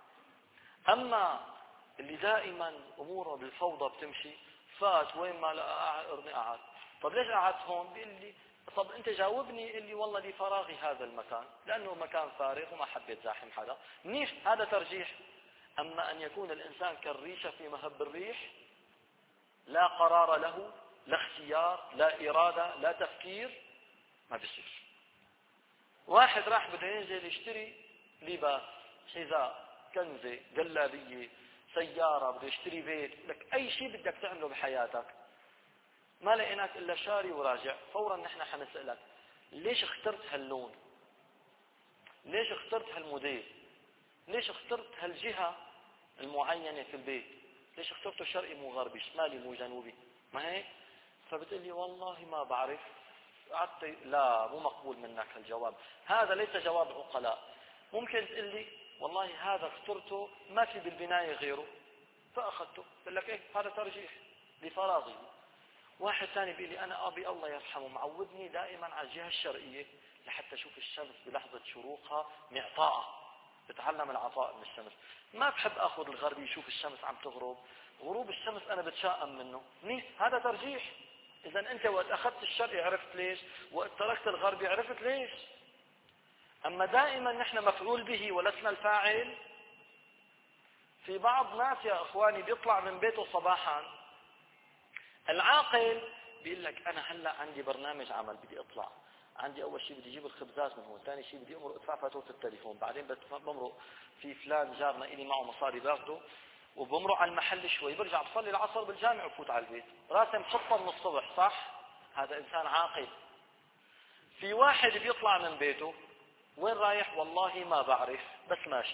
أما اللي دائما أموره بالفوضى بتمشي، فات وين ما لقى قرني قعد، طب ليش قعدت هون؟ بيقول لي طب أنت جاوبني، اللي والله لي فراغي هذا المكان لأنه مكان فارغ وما حبيت زاحم حدا، منيح، هذا ترجيح. أما أن يكون الإنسان كالريشة في مهب الريح، لا قرار له، لا اختيار، لا إرادة، لا تفكير، ما بيصير. واحد راح بده ينزل يشتري لباس، حذاء، كنزة، جلابية، سيارة، بده يشتري بيت، لك أي شيء بدك تعمله بحياتك، ما لقيناك إلا شاري وراجع، فورا نحن حنسألك ليش اخترت هاللون؟ ليش اخترت هالموديل؟ ليش اخترت هالجهة المعينة في البيت؟ ليش اخترته شرقي مو غربي، شمالي مو جنوبي؟ ما هيك؟ فبتقول لي والله ما بعرف. قعدت لا مو مقبول منك هالجواب، هذا ليس جواب عقلاء. ممكن تقول لي والله هذا اخترته ما في بالبناية غيره فأخذته، بقول لك ايه هذا ترجيح لفراغي. واحد ثاني بيقول لي أنا أبي الله يرحمه معودني دائما على الجهة الشرقية لحتى أشوف الشمس بلحظة شروقها معطاءة، بتعلم العطاء من الشمس، ما بحب أخذ الغربي يشوف الشمس عم تغرب، غروب الشمس أنا بتشائم منه، منيح، هذا ترجيح. إذا أنت وقت أخذت الشرقي عرفت ليش، وقت تركت الغربي عرفت ليش. أما دائما نحن مفعول به ولسنا الفاعل. في بعض ناس يا أخواني بيطلع من بيته صباحا، العاقل بيقول لك أنا هلأ عندي برنامج عمل بدي أطلع، عندي أول شيء بدي أجيب الخبزات من هون، ثاني شيء بدي أمرق أدفع فاتورة التليفون، بعدين بمرق في فلان جارنا إلي معه مصاري باخده، وبمرق على المحل شوي برجع بصلي العصر بالجامع وفوت على البيت، راسم خطة من الصبح، صح؟ هذا إنسان عاقل. في واحد بيطلع من بيته وين رايح؟ والله ما بعرف، بس ماشي.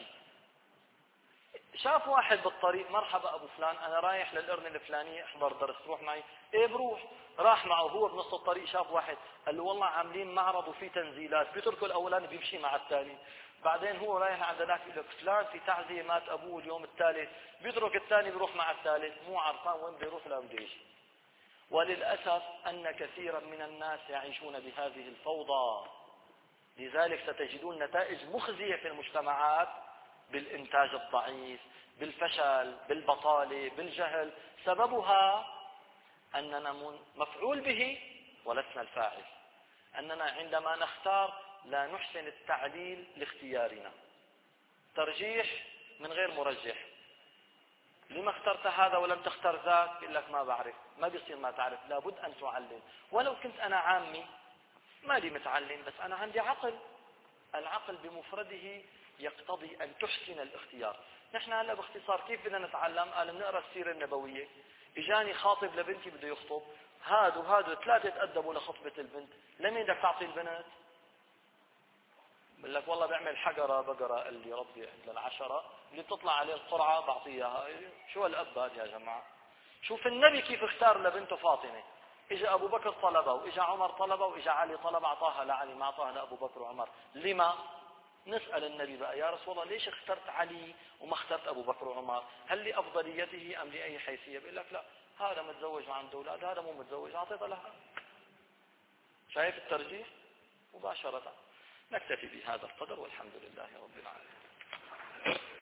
شاف واحد بالطريق، مرحبا أبو فلان أنا رايح للقرن الفلانية احضر درس، تروح معي؟ إيه بروح. راح معه، هو بنص الطريق شاف واحد قال له والله عاملين معرض وفي تنزيلات، بيتركوا الأولاني بيمشي مع الثاني. بعدين هو رايح عند ذاك يقول لك فلان في تعزية مات أبوه اليوم الثالث، بيترك الثاني بيروح مع الثالث، مو عرفان وين بيروح لا بده يجي. وللأسف أن كثيرا من الناس يعيشون بهذه الفوضى، لذلك ستجدون نتائج مخزية في المجتمعات بالإنتاج الضعيف، بالفشل، بالبطالة، بالجهل. سببها أننا مفعول به ولسنا الفاعل، أننا عندما نختار لا نحسن التعليل لاختيارنا، ترجيح من غير مرجح. لما اخترت هذا ولم تختار ذاك؟ يقول لك ما بعرف. ما بيصير ما تعرف، لابد أن تعلم. ولو كنت أنا عامي مالي متعلم، بس أنا عندي عقل. العقل بمفرده يقتضي أن تحسن الاختيار. نحن هلا باختصار كيف بدنا نتعلم؟ قال بنقرا السيرة النبوية. اجاني خاطب لبنتي بده يخطب، هادو هادو ثلاثة تقدموا لخطبة البنت، لمين بدك تعطي البنت؟ بقول لك والله بعمل حجرة بقرة قال لي ربي للعشرة، اللي بتطلع عليه القرعة بعطيها. شو هالأب هاد يا جماعة؟ شوف النبي كيف اختار لبنته فاطمة. اجى ابو بكر طلبه، واجى عمر طلبه، واجى علي طلبه، اعطاها لعلي ما اعطاها لابو بكر وعمر. لما؟ نسأل النبي بقى يا رسول الله ليش اخترت علي وما اخترت ابو بكر وعمر؟ هل لافضليته ام لاي حيثيه؟ بيقول لك لا، هذا متزوج وعنده اولاد، هذا مو متزوج، اعطيته لها. شايف الترجيح؟ مباشرة. نكتفي بهذا القدر والحمد لله رب العالمين.